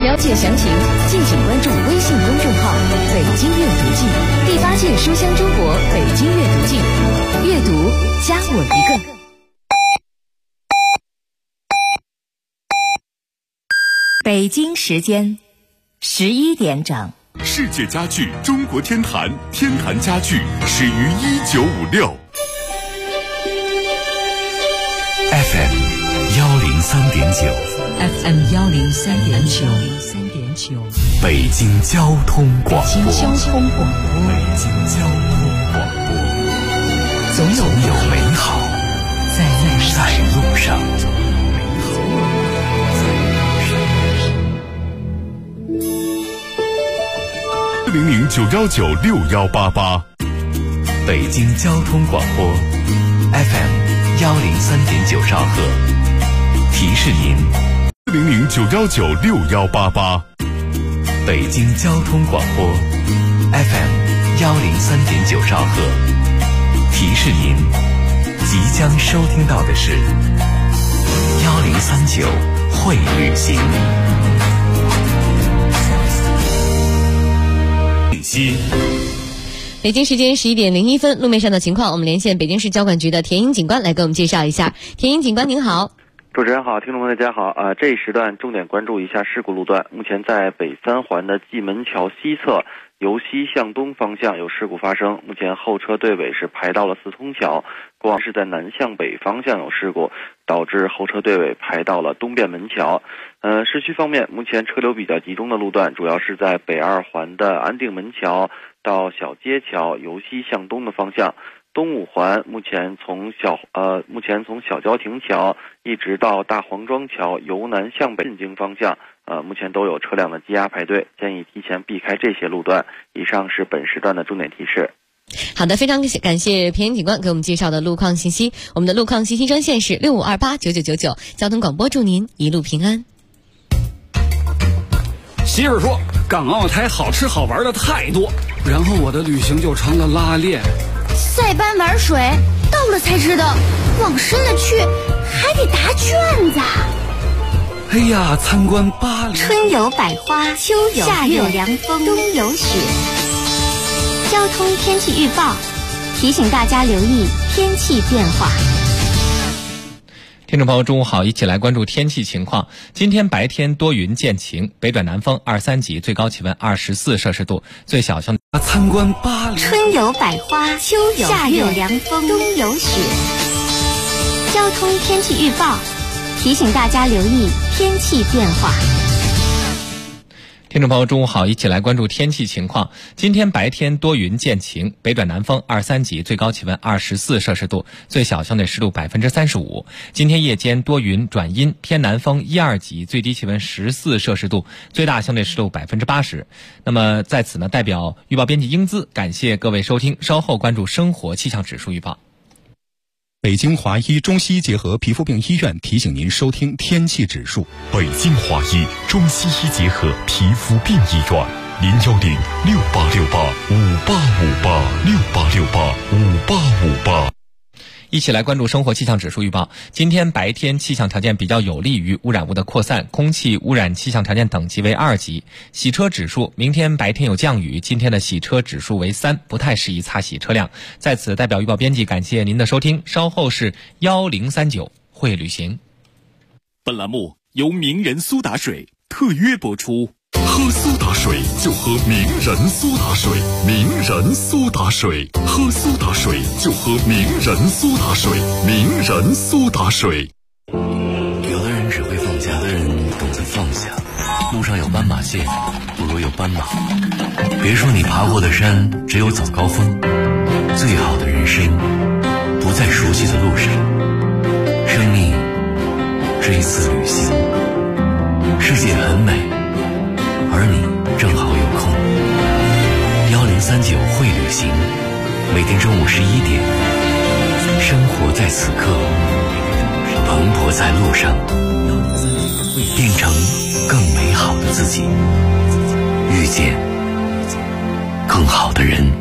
了解详情，敬请关注微信公众号“北京阅读季”第8届书香中国北京阅读季，阅读加我一个。北京时间11点整。 世界家具中国天坛，天坛家具始于1956。FM 103.9 FM 103.9 北京交通广播。 北京交通广播，总有美好在路上。 400-919-6188， 北京交通广播 FM 103.9兆赫，提示您 400-919-6188， 北京交通广播 FM 103.9兆赫，提示您即将收听到的是1039会旅行。 北京时间11点01分，路面上的情况，我们连线北京市交管局的田英警官来给我们介绍一下。田英警官您好。 主持人好，听众们大家好。这一时段重点关注一下事故路段。目前在北三环的蓟门桥西侧由西向东方向有事故发生，目前后车队尾是排到了四通桥，过往是在南向北方向有事故，导致后车队尾排到了东便门桥。市区方面，目前车流比较集中的路段主要是在北二环的安定门桥到小街桥由西向东的方向。东五环目前从小交亭桥一直到大黄庄桥由南向北进京方向，目前都有车辆的积压排队，建议提前避开这些路段。以上是本时段的重点提示。 好的，非常感谢田英警官给我们介绍的路况信息。我们的路况信息专线是65289999，交通广播祝您一路平安。 媳妇说港澳台好吃好玩的太多，然后我的旅行就成了拉练。 塞班玩水，到了才知道往深了去还得答卷子。 哎呀，参观巴黎， 春有百花，秋有夏有凉风，冬有雪。交通天气预报提醒大家留意天气变化。 听众朋友中午好，一起来关注天气情况。今天白天多云见晴，北转南风2、3级，最高气温24摄氏度，最小向参观巴黎。 春有百花，秋有夏有凉风，冬有雪。交通天气预报提醒大家留意天气变化。 听众朋友中午好，一起来关注天气情况。今天白天多云见晴，北转南风2、3级，最高气温24摄氏度，最小相对湿度35%。今天夜间多云转阴，偏南风1、2级，最低气温14摄氏度，最大相对湿度80%。那么在此呢，代表预报编辑英姿感谢各位收听，稍后关注生活气象指数预报。 北京华医中西医结合皮肤病医院提醒您收听天气指数。北京华医中西医结合皮肤病医院，010-6868-5858，6868-5858。 一起来关注生活气象指数预报。今天白天气象条件比较有利于污染物的扩散，空气污染气象条件等级为2级。洗车指数，明天白天有降雨，今天的洗车指数为3，不太适宜擦洗车辆。在此代表预报编辑感谢您的收听，稍后是1039会旅行。 本栏目由名人苏打水特约播出。喝苏打水就喝名人苏打水，名人苏打水，喝苏打水就喝名人苏打水，名人苏打水。 有的人只会放假，有的人懂得放下。路上有斑马线，不如有斑马。别说你爬过的山只有早高峰，最好的人生不在熟悉的路上。生命是一次旅行，世界很美，而你正好有空。1039会旅行，每天中午11点，生活在此刻，蓬勃在路上，变成更美好的自己，遇见更好的人。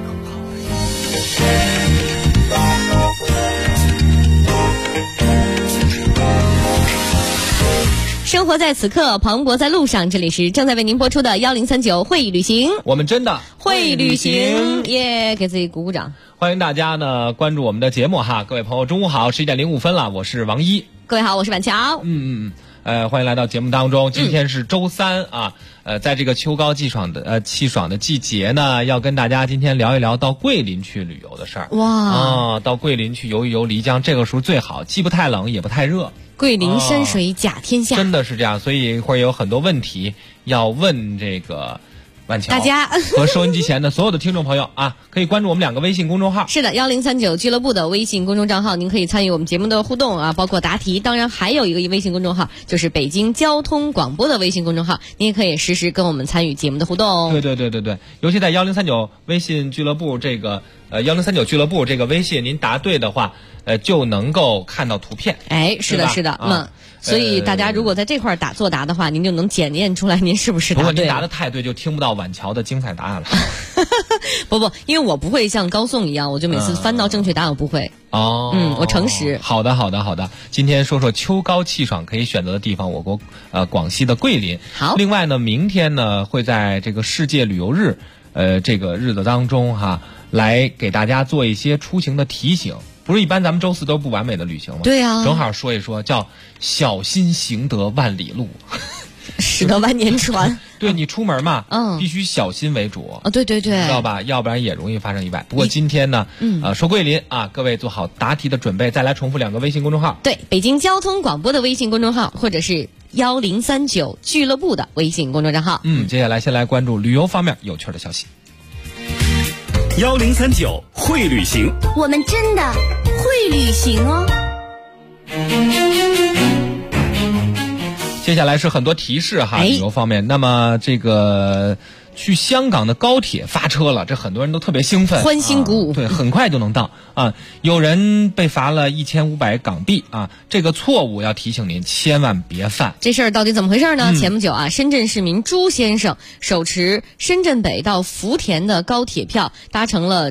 生活在此刻，磅礴在路上。这里是正在为您播出的1039会旅行， 我们真的会旅行耶！给自己鼓鼓掌。 欢迎大家呢关注我们的节目哈，各位朋友，中午好，11:05了，我是王一。 各位好，我是板桥。 欢迎来到节目当中。今天是周三啊，在这个秋高气爽的季节呢，要跟大家今天聊一聊到桂林去旅游的事儿。哇，到桂林去游一游漓江，这个时候最好，既不太冷也不太热。 桂林山水甲天下， 真的是这样。所以一会儿有很多问题要问这个万乔大家和收音机前的所有的听众朋友啊，可以关注我们2个微信公众号。 是的，1039俱乐部的微信公众账号，您可以参与我们节目的互动啊，包括答题。当然还有一个微信公众号，就是北京交通广播的微信公众号，您也可以实时跟我们参与节目的互动。 对，尤其在1039微信俱乐部这个1039俱乐部这个微信，您答对的话，就能够看到图片。 哎，是的，所以大家如果在这块作答的话，您就能检验出来您是不是答对了。 如果您答得太对，就听不到晚乔的精彩答案了。 不，因为我不会像高颂一样，我就每次翻到正确答案我不会。我诚实。 好的。今天说说秋高气爽可以选择的地方，我国广西的桂林。 好。 另外呢，明天呢会在这个世界旅游日这个日子当中来给大家做一些出行的提醒。不是一般咱们周四都不完美的旅行吗？ 对啊， 正好说一说，叫小心行得万里路， 驶得万年船。 对，你出门嘛，必须小心为主。 对， 知道吧？要不然也容易发生意外。不过今天呢，说桂林啊，各位做好答题的准备。再来重复2个微信公众号， 对，北京交通广播的微信公众号，或者是1039俱乐部的微信公众账号。 接下来先来关注旅游方面有趣的消息。 1039会旅行， 我们真的会旅行哦。 接下来是很多提示旅游方面。那么这个去香港的高铁发车了，这很多人都特别兴奋， 欢欣鼓舞。 对，很快就能到啊。有人被罚了1500港币啊，这个错误要提醒您千万别犯。 这事儿到底怎么回事呢？前不久深圳市民朱先生手持深圳北到福田的高铁票，搭乘了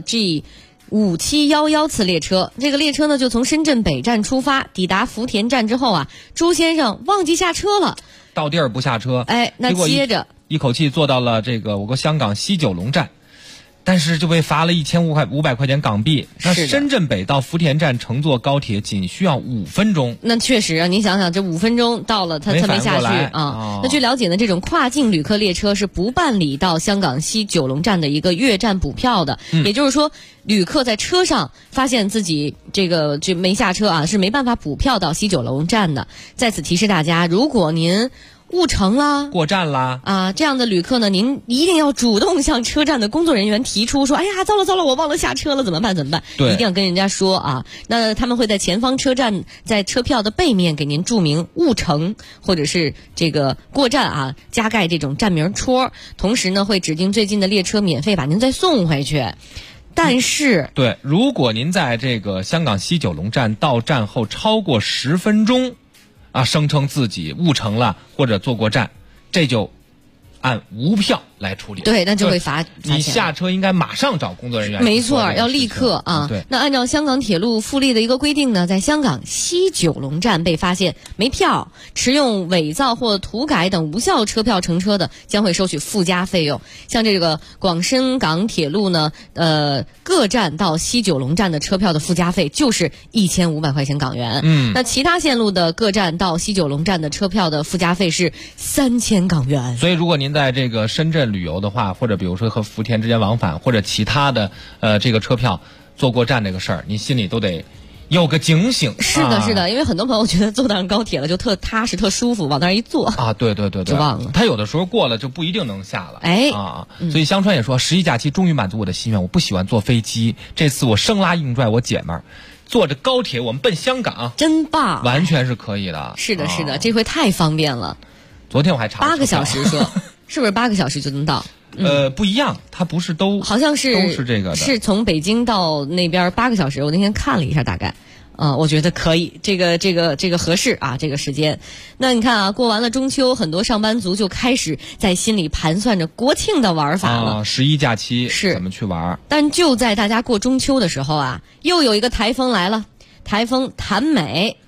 G5711次列车。这个列车呢就从深圳北站出发，抵达福田站之后朱先生忘记下车了， 到地儿不下车。 那接着一口气坐到了这个我国香港西九龙站，但是就被罚了1500块钱港币。那深圳北到福田站乘坐高铁仅需要5分钟。 那确实你想想，这5分钟到了，他没下去那据了解呢，这种跨境旅客列车是不办理到香港西九龙站的一个越站补票的。也就是说，旅客在车上发现自己就没下车是没办法补票到西九龙站的。在此提示大家，如果您误乘啦， 过站啦这样的旅客呢，您一定要主动向车站的工作人员提出说，哎呀，糟了，我忘了下车了，怎么办？ 对， 一定要跟人家说那他们会在前方车站在车票的背面给您注明误乘或者是这个过站加盖这种站名戳，同时呢会指定最近的列车免费把您再送回去。但是对，如果您在这个香港西九龙站到站后超过10分钟声称自己误乘了或者坐过站，这就按无票来处理。 对，那就会罚钱。 你下车应该马上找工作人员。 没错，要立刻对， 那按照香港铁路附例的一个规定呢，在香港西九龙站被发现没票、持用伪造或涂改等无效车票乘车的，将会收取附加费用。像这个广深港铁路呢，各站到西九龙站的车票的附加费就是1500块钱港元。那其他线路的各站到西九龙站的车票的附加费是3000港元。 所以如果您在这个深圳旅游的话，或者比如说和福田之间往返，或者其他的这个车票坐过站这个事儿，你心里都得有个警醒。 是的，因为很多朋友觉得坐上高铁了就特踏实特舒服，往那儿一坐对， 就忘了。 他有的时候过了就不一定能下了。所以香川也说，11假期终于满足我的心愿，我不喜欢坐飞机，这次我生拉硬拽我姐们儿坐着高铁我们奔香港， 真棒， 完全是可以的。 是的，这回太方便了。 昨天我还查 8个小时说是不是8个小时就能到？ 不一样，它不是都好像是都是这个的， 是从北京到那边8个小时。我那天看了一下，大概我觉得可以，这个合适这个时间。那你看过完了中秋，很多上班族就开始在心里盘算着国庆的玩法了。 11假期是怎么去玩？ 但就在大家过中秋的时候又有一个台风来了。台风谭美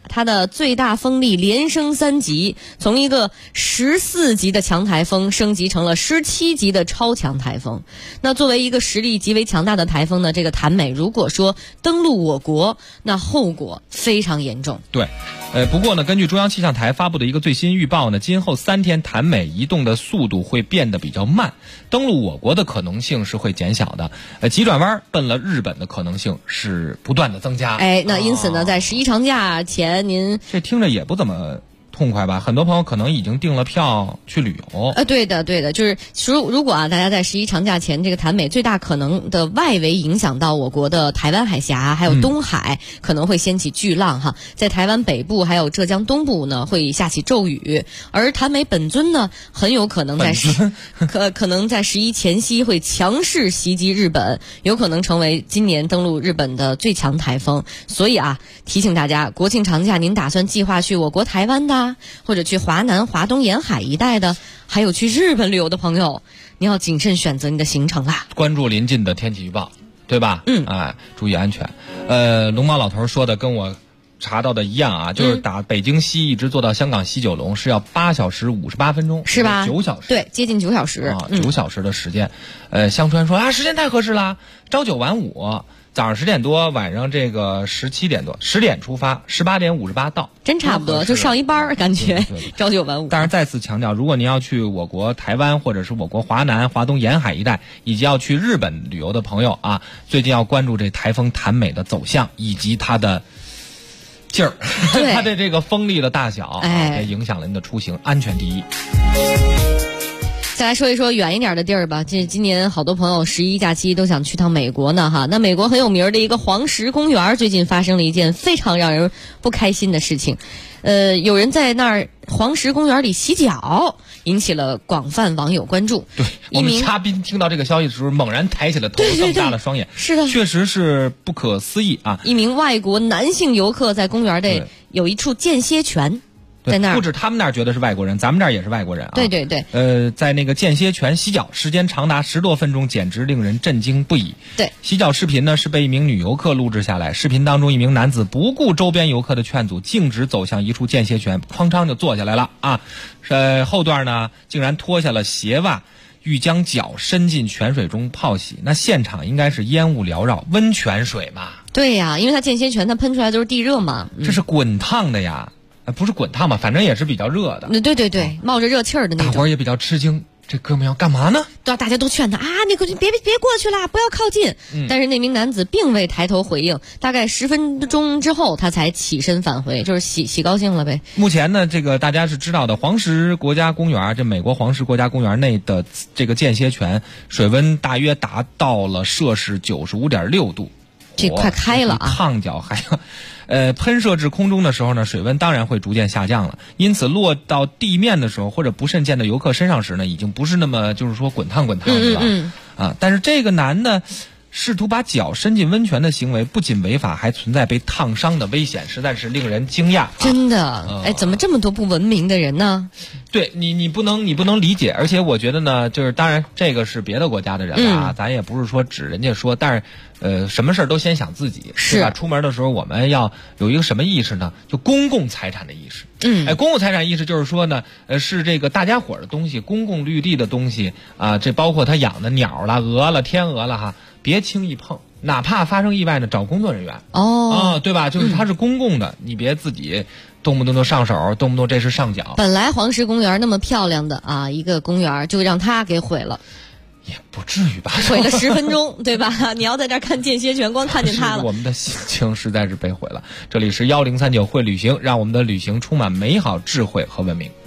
它的最大风力连升3级，从一个14级的强台风升级成了17级的超强台风。那作为一个实力极为强大的台风呢，这个谭美如果说登陆我国，那后果非常严重。 对。不过呢，根据中央气象台发布的一个最新预报呢，今后3天谭美移动的速度会变得比较慢，登陆我国的可能性是会减小的，急转弯奔了日本的可能性是不断的增加。 那因此呢，在11长假前，您这听着也不怎么痛快吧？很多朋友可能已经订了票去旅游。 对的，就是如果大家在11长假前，这个谭美最大可能的外围影响到我国的台湾海峡，还有东海，可能会掀起巨浪哈。在台湾北部还有浙江东部呢，会下起骤雨，而谭美本尊呢，很有可能在可能在11前夕会强势袭击日本，有可能成为今年登陆日本的最强台风。所以提醒大家，国庆长假您打算计划去我国台湾的，或者去华南、华东沿海一带的，还有去日本旅游的朋友，你要谨慎选择你的行程啦。 关注临近的天气预报，对吧？注意安全。龙猫老头说的跟我查到的一样啊，就是打北京西一直坐到香港西九龙是要8小时58分钟， 是吧 ？9小时， 对，接近9小时 9小时的时间。香川说时间太合适了，朝9晚5。早上10点多，晚上这个17点多，10点出发，18点58到， 真差不多，就上一班感觉，朝9晚5。 但是再次强调，如果您要去我国台湾或者是我国华南、华东沿海一带，以及要去日本旅游的朋友最近要关注这台风谭美的走向以及它的劲儿，它的这个风力的大小，也影响了您的出行，安全第一。 再来说一说远一点的地儿吧。今年好多朋友11假期都想去趟美国呢哈。那美国很有名的一个黄石公园，最近发生了一件非常让人不开心的事情。有人在那儿黄石公园里洗脚，引起了广泛网友关注。 对，我们嘉宾听到这个消息的时候，猛然抬起了头，瞪大了双眼。 是的， 确实是不可思议啊！ 一名外国男性游客在公园内有一处间歇泉。在那儿不止他们那儿觉得是外国人，咱们这儿也是外国人啊。 对。 在那个间歇泉洗脚，时间长达10多分钟，简直令人震惊不已。 对， 洗脚视频呢是被一名女游客录制下来。视频当中，一名男子不顾周边游客的劝阻，径直走向一处间歇泉，哐当就坐下来了啊。后段呢竟然脱下了鞋袜，欲将脚伸进泉水中泡洗。那现场应该是烟雾缭绕，温泉水嘛。 对呀，因为它间歇泉它喷出来都是地热嘛。 这是滚烫的呀。不是滚烫吧，反正也是比较热的。 对，冒着热气儿的那种。 大伙儿也比较吃惊，这哥们要干嘛呢？ 大家都劝他你别过去了，不要靠近。但是那名男子并未抬头回应，大概10分钟之后，他才起身返回，就是洗高兴了呗。 目前呢，这个大家是知道的，黄石国家公园，这美国黄石国家公园内的这个间歇泉，水温大约达到了摄氏95.6度。 这快开了啊！ 烫脚还要，喷射至空中的时候呢，水温当然会逐渐下降了。因此落到地面的时候，或者不慎溅到游客身上时呢，已经不是那么就是说滚烫的了。但是这个男的试图把脚伸进温泉的行为，不仅违法，还存在被烫伤的危险，实在是令人惊讶。 真的，怎么这么多不文明的人呢？ 对你不能理解，而且我觉得呢，就是当然这个是别的国家的人了咱也不是说指人家说，但是什么事都先想自己，是吧？出门的时候我们要有一个什么意识呢？就公共财产的意识。公共财产意识就是说呢，是这个大家伙的东西，公共绿地的东西这包括他养的鸟了、鹅了、天鹅了别轻易碰，哪怕发生意外呢，找工作人员。对吧？就是它是公共的，你别自己动不动就上手，动不动这是上脚。 本来黄石公园那么漂亮的一个公园，就让它给毁了。 也不至于吧， 毁了10分钟，对吧？你要在这儿看间歇泉，光看见它了， 我们的心情实在是被毁了。这里是1039会旅行，让我们的旅行充满美好、智慧和文明。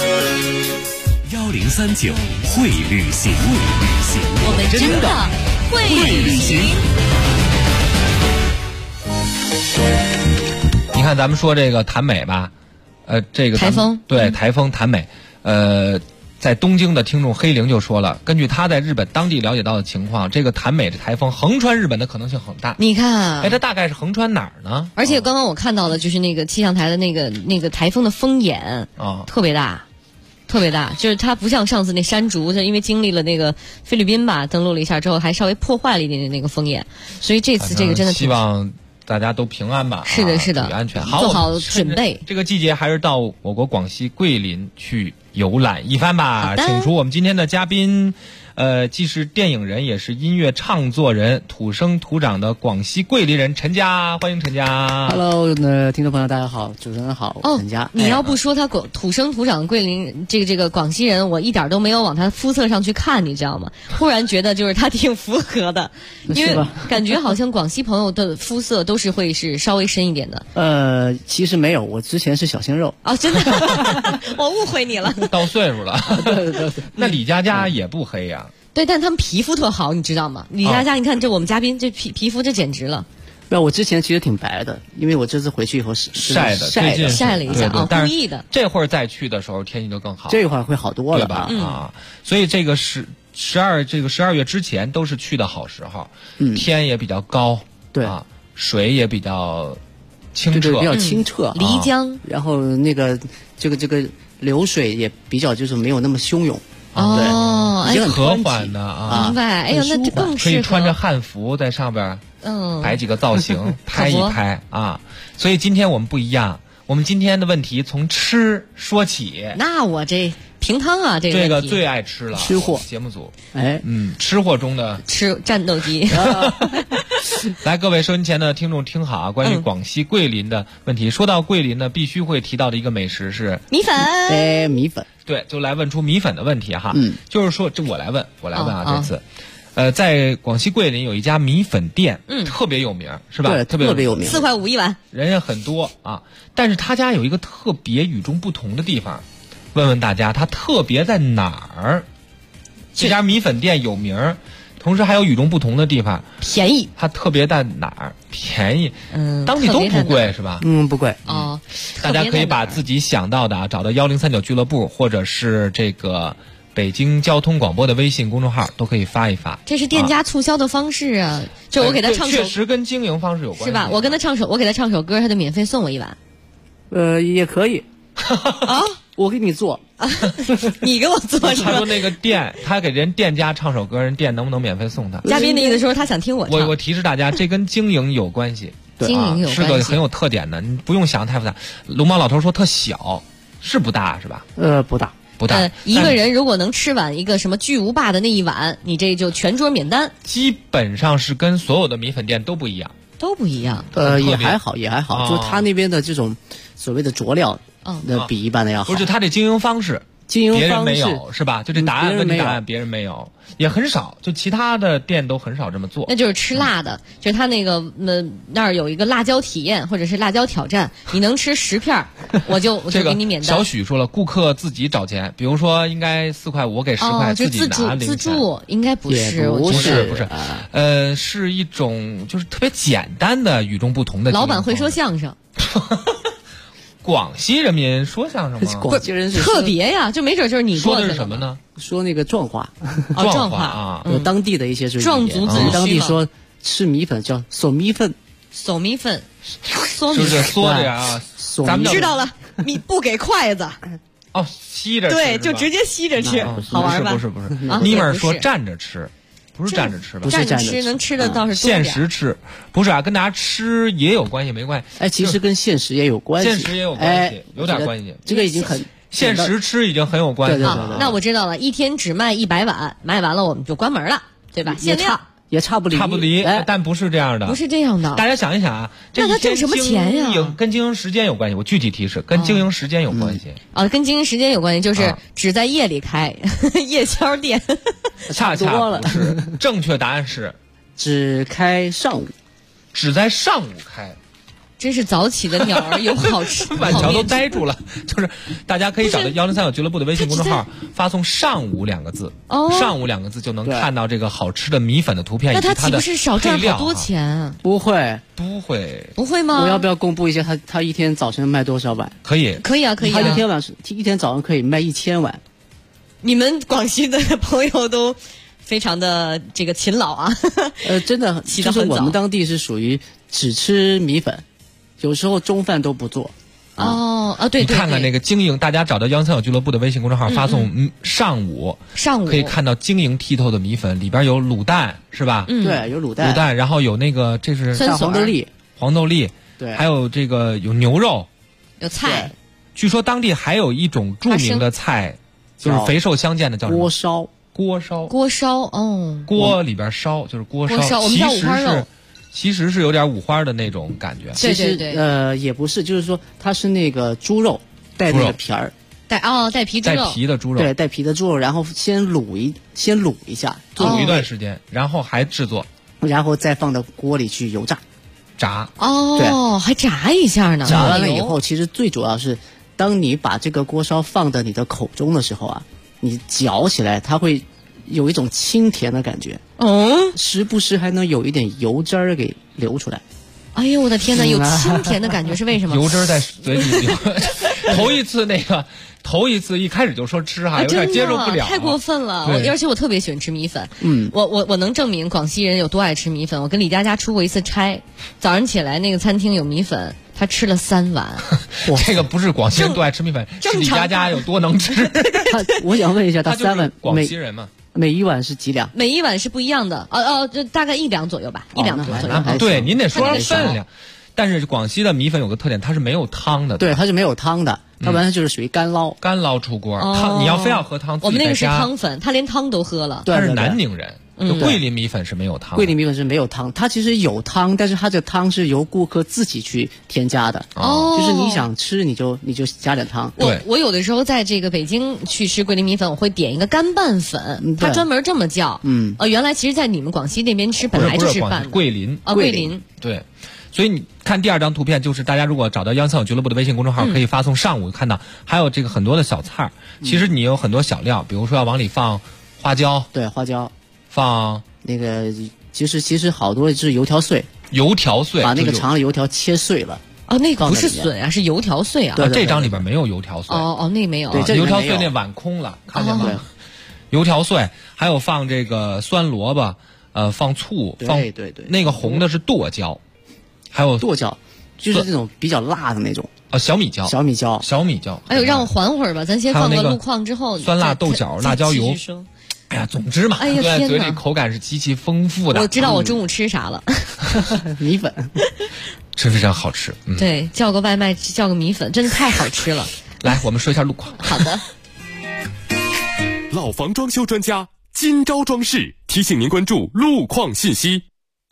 1039会旅行， 我们真的会旅行。 你看，咱们说这个谭美吧，这个台风， 对，台风谭美，在东京的听众黑灵就说了，根据他在日本当地了解到的情况，这个谭美的台风横穿日本的可能性很大。 你看， 它大概是横穿哪儿呢？ 而且刚刚我看到的就是那个气象台的那个台风的风眼特别大，特别大，就是它不像上次那山竹，就因为经历了那个菲律宾吧登陆了一下之后，还稍微破坏了一点点那个风眼，所以这次这个真的希望大家都平安吧。 是的，是的， 注意安全，好， 做好准备。 这个季节还是到我国广西桂林去游览一番吧。请出我们今天的嘉宾。既是电影人，也是音乐唱作人，土生土长的广西桂林人陈佳，欢迎陈佳。 Hello， 听众朋友大家好，主持人好，陈佳。 你要不说他土生土长桂林这个广西人，我一点都没有往他肤色上去看，你知道吗？忽然觉得就是他挺符合的，因为感觉好像广西朋友的肤色都是会是稍微深一点的。 其实没有，我之前是小鲜肉。 哦，真的，我误会你了。 到岁数了。 对。 那李佳佳也不黑呀。 对，但他们皮肤特好，你知道吗？李佳佳，你看这我们嘉宾这皮肤这简直了。 对，我之前其实挺白的，因为我这次回去以后晒了一下啊，故意的。 这会儿再去的时候天气就更好， 这会儿会好多了， 对吧？所以这个12月之前都是去的好时候，天也比较高， 对水也比较清澈， 比较清澈， 漓江， 然后那个这个流水也比较就是没有那么汹涌。 已经很和缓的啊， 明白？哎呀，那就更可以穿着汉服在上边，摆几个造型，拍一拍啊。所以今天我们不一样，我们今天的问题从吃说起。 那我这平汤啊，这个最爱吃了， 吃货节目组， 吃货中的战斗机。 来，各位收音前的听众听好啊！关于广西桂林的问题，说到桂林呢，必须会提到的一个美食是米粉。 米粉。 对，就来问出米粉的问题哈。就是说，这我来问啊，这次，在广西桂林有一家米粉店，特别有名，是吧？ 对，特别有名 ，4块5一碗， 人也很多啊。但是他家有一个特别与众不同的地方，问问大家，它特别在哪儿？这家米粉店有名，同时还有与众不同的地方， 便宜。 它特别在哪儿？便宜，当地都不贵是吧？ 不贵哦。 大家可以把自己想到的啊，找到1039俱乐部，或者是这个北京交通广播的微信公众号，都可以发一发。 这是店家促销的方式啊！就我给他唱首， 确实跟经营方式有关系， 是吧？我给他唱首歌，他就免费送我一碗。 也可以啊， 我给你做。 你给我做是吧？ 他说那个店，他给人店家唱首歌，人店能不能免费送他？ 嘉宾的意思说他想听我唱。 我提示大家，这跟经营有关系， 经营有关系， 是个很有特点的，你不用想太复杂。龙猫老头说特小，是不大是吧？ 不大。 一个人如果能吃完一个什么巨无霸的那一碗，你这就全桌免单。 基本上是跟所有的米粉店都不一样。 也还好，就他那边的这种所谓的佐料，那比一般的要好。 不是他这经营方式，别人没有是吧？就这答案问题答案别人没有，也很少，就其他的店都很少这么做。 那就是吃辣的，就是他那个那儿有一个辣椒体验或者是辣椒挑战，你能吃10片，我就给你免单。 小许说了，顾客自己找钱，比如说应该4块5，我给10块， 就自己拿自助应该不是， 不是， 是一种就是特别简单的与众不同的。 老板会说相声。 广西人民说相声吗？ 广西人是特别呀，就没准就是你说的是什么呢？ 说那个壮话， 壮话啊， 有当地的一些壮族自当地说吃米粉叫嗦米粉， 嗦米粉， 就是嗦着啊。 咱们知道了，你不给筷子。 吸着吃， 对，就直接吸着吃，好玩吧？ 不是，妮妹说站着吃。不是站着吃吧？ 站着吃能吃的倒是多点。限时吃，不是啊，跟大家吃也有关系，没关系。 其实跟限时也有关系。 限时也有关系，有点关系。 这个已经很限时吃已经很有关系了。 那我知道了，一天只卖100碗，卖完了我们就关门了，对吧？限量。 也差不离，但不是这样的。 不是这样的。 大家想一想啊， 那他挣什么钱呀？ 跟经营时间有关系。我具体提示，跟经营时间有关系。 跟经营时间有关系，就是只在夜里开，夜宵店。 恰不是，正确答案是只开上午， 只在上午开。 真是早起的鸟儿有好吃。 板桥都呆住了，就是大家可以找到1039俱乐部的微信公众号，发送上午2个字，上午2个字就能看到这个好吃的米粉的图片。 那他岂不是少赚好多钱？ 不会吗？ 我要不要公布一下他一天早晨卖多少碗？ 可以啊。他一天早上可以卖1000碗。 你们广西的朋友都非常的这个勤劳啊。 真的，就是我们当地是属于只吃米粉。有时候中饭都不做。 对， 你看看那个经营，大家找到1039俱乐部的微信公众号，发送上午可以看到晶莹剔透的米粉，里边有卤蛋是吧？ 对，有卤蛋， 然后有那个这是大黄豆粒， 黄豆粒， 对， 还有这个有牛肉， 有菜。 据说当地还有一种著名的菜，就是肥瘦相间的，叫什么？ 锅烧。 锅烧哦， 锅里边烧就是锅烧， 我们叫五花肉。 其实是有点五花的那种感觉。 其实也不是，就是说它是那个猪肉带那个皮儿， 带皮猪肉， 带皮的猪肉， 对，带皮的猪肉，然后先卤一下， 卤一段时间，然后还制作， 然后再放到锅里去油炸。 对，还炸一下呢。 炸完了以后，其实最主要是，当你把这个锅烧放到你的口中的时候啊，你嚼起来它会有一种清甜的感觉，时不时还能有一点油汁儿给流出来。 哎呦我的天哪，有清甜的感觉是为什么？ 油汁在嘴里流。头一次一开始就说吃有点接受不了， 太过分了。而且我特别喜欢吃米粉，我能证明广西人有多爱吃米粉。我跟李佳佳出过一次差，早上起来那个餐厅有米粉，他吃了3碗。 这个不是广西人多爱吃米粉，是李佳佳有多能吃。 我想问一下，他3碗， 广西人嘛？ 每一碗是几两？ 每一碗是不一样的，就大概1两左右吧，1两左右。 对，您得说分量。但是广西的米粉有个特点，它是没有汤的。 对，它是没有汤的，它完全就是属于干捞出锅。汤你要非要喝汤， 我们那个是汤粉，他连汤都喝了。 他是南宁人，桂林米粉是没有汤。 桂林米粉是没有汤，它其实有汤，但是它这汤是由顾客自己去添加的。就是你想吃你就加点汤。 我有的时候在这个北京去吃桂林米粉，我会点一个干拌粉，它专门这么叫。原来其实在你们广西那边吃本来就是拌的。 桂林。 桂林。 对。所以你看第2张图片，就是大家如果找到央视俱乐部的微信公众号，可以发送上午看到，还有这个很多的小菜。其实你有很多小料，比如说要往里放花椒， 对，花椒， 放那个其实好多是油条碎，把那个长的油条切碎了。 那个不是笋啊，是油条碎啊。 对， 这张里边没有油条碎。 那没有。 对， 油条碎那碗空了，看见吗？油条碎，还有放这个酸萝卜，放醋，放对， 那个红的是剁椒。还有剁椒，就是这种比较辣的那种小米椒。 哎呦，让我缓会儿吧，咱先放个路况之后。 酸辣豆角、辣椒油。哎呀，总之嘛，对，嘴里口感是极其丰富的。 我知道我中午吃啥了， 米粉， 真非常好吃。 对，叫个外卖，叫个米粉，真的太好吃了。 来，我们说一下路况。 好的。 老房装修专家今朝装饰提醒您关注路况信息。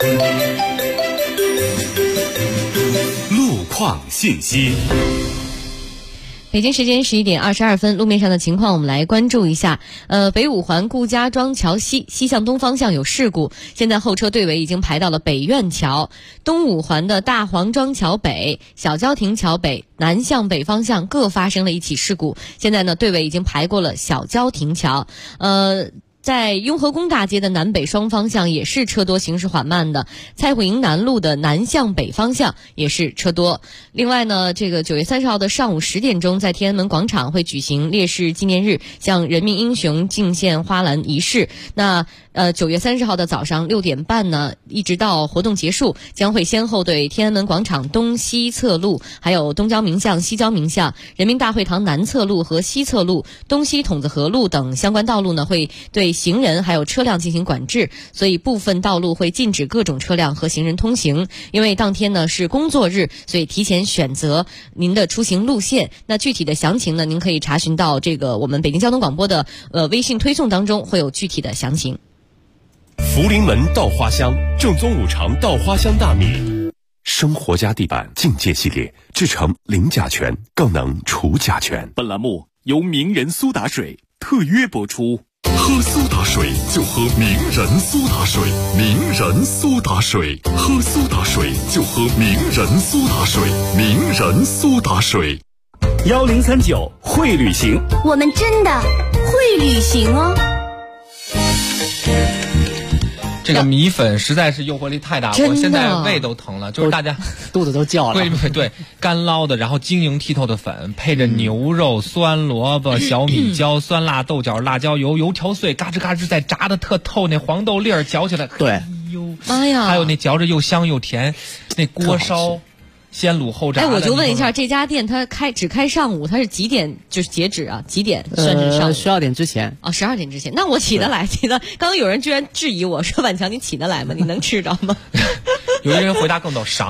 路况信息。 北京时间11点22分，路面上的情况我们来关注一下。北五环顾家庄桥西向东方向有事故，现在后车队尾已经排到了北苑桥。东五环的大黄庄桥北、小郊亭桥北南向北方向各发生了一起事故，现在呢队尾已经排过了小郊亭桥。在雍和宫大街的南北双方向也是车多，行驶缓慢的。蔡虎营南路的南向北方向也是车多。另外呢，这个9月30号的上午10点钟，在天安门广场会举行烈士纪念日向人民英雄敬献花篮仪式。那9月30号的早上6点半呢，一直到活动结束，将会先后对天安门广场东西侧路、还有东郊民巷、西郊民巷、人民大会堂南侧路和西侧路、东西筒子河路等相关道路呢，会对行人还有车辆进行管制，所以部分道路会禁止各种车辆和行人通行。因为当天呢是工作日，所以提前选择您的出行路线。那具体的详情呢，您可以查询到这个我们北京交通广播的微信推送当中会有具体的详情。 福临门稻花香，正宗五常稻花香大米，生活家地板境界系列制成零甲醛，更能除甲醛。本栏目由名人苏打水特约播出。喝苏打水就喝名人苏打水，名人苏打水，喝苏打水就喝名人苏打水，名人苏打水。 1039会旅行， 我们真的会旅行哦。 这个米粉实在是诱惑力太大，我现在胃都疼了，就是大家肚子都叫了。 对，干捞的，然后晶莹剔透的粉，配着牛肉、酸萝卜、小米椒、酸辣豆角、辣椒油、油条碎，嘎吱嘎吱再炸的特透，那黄豆粒儿嚼起来， 对， 哎呦， 妈呀！ 还有那嚼着又香又甜，那锅烧。先卤后炸。 我就问一下，这家店它只开上午，它是几点就是截止啊？几点算是上午 ？12点之前。 12点之前，那我起得来。刚刚有人居然质疑我说：“婉强，你起得来吗？你能吃着吗？” 有一个人回答更早，晌午。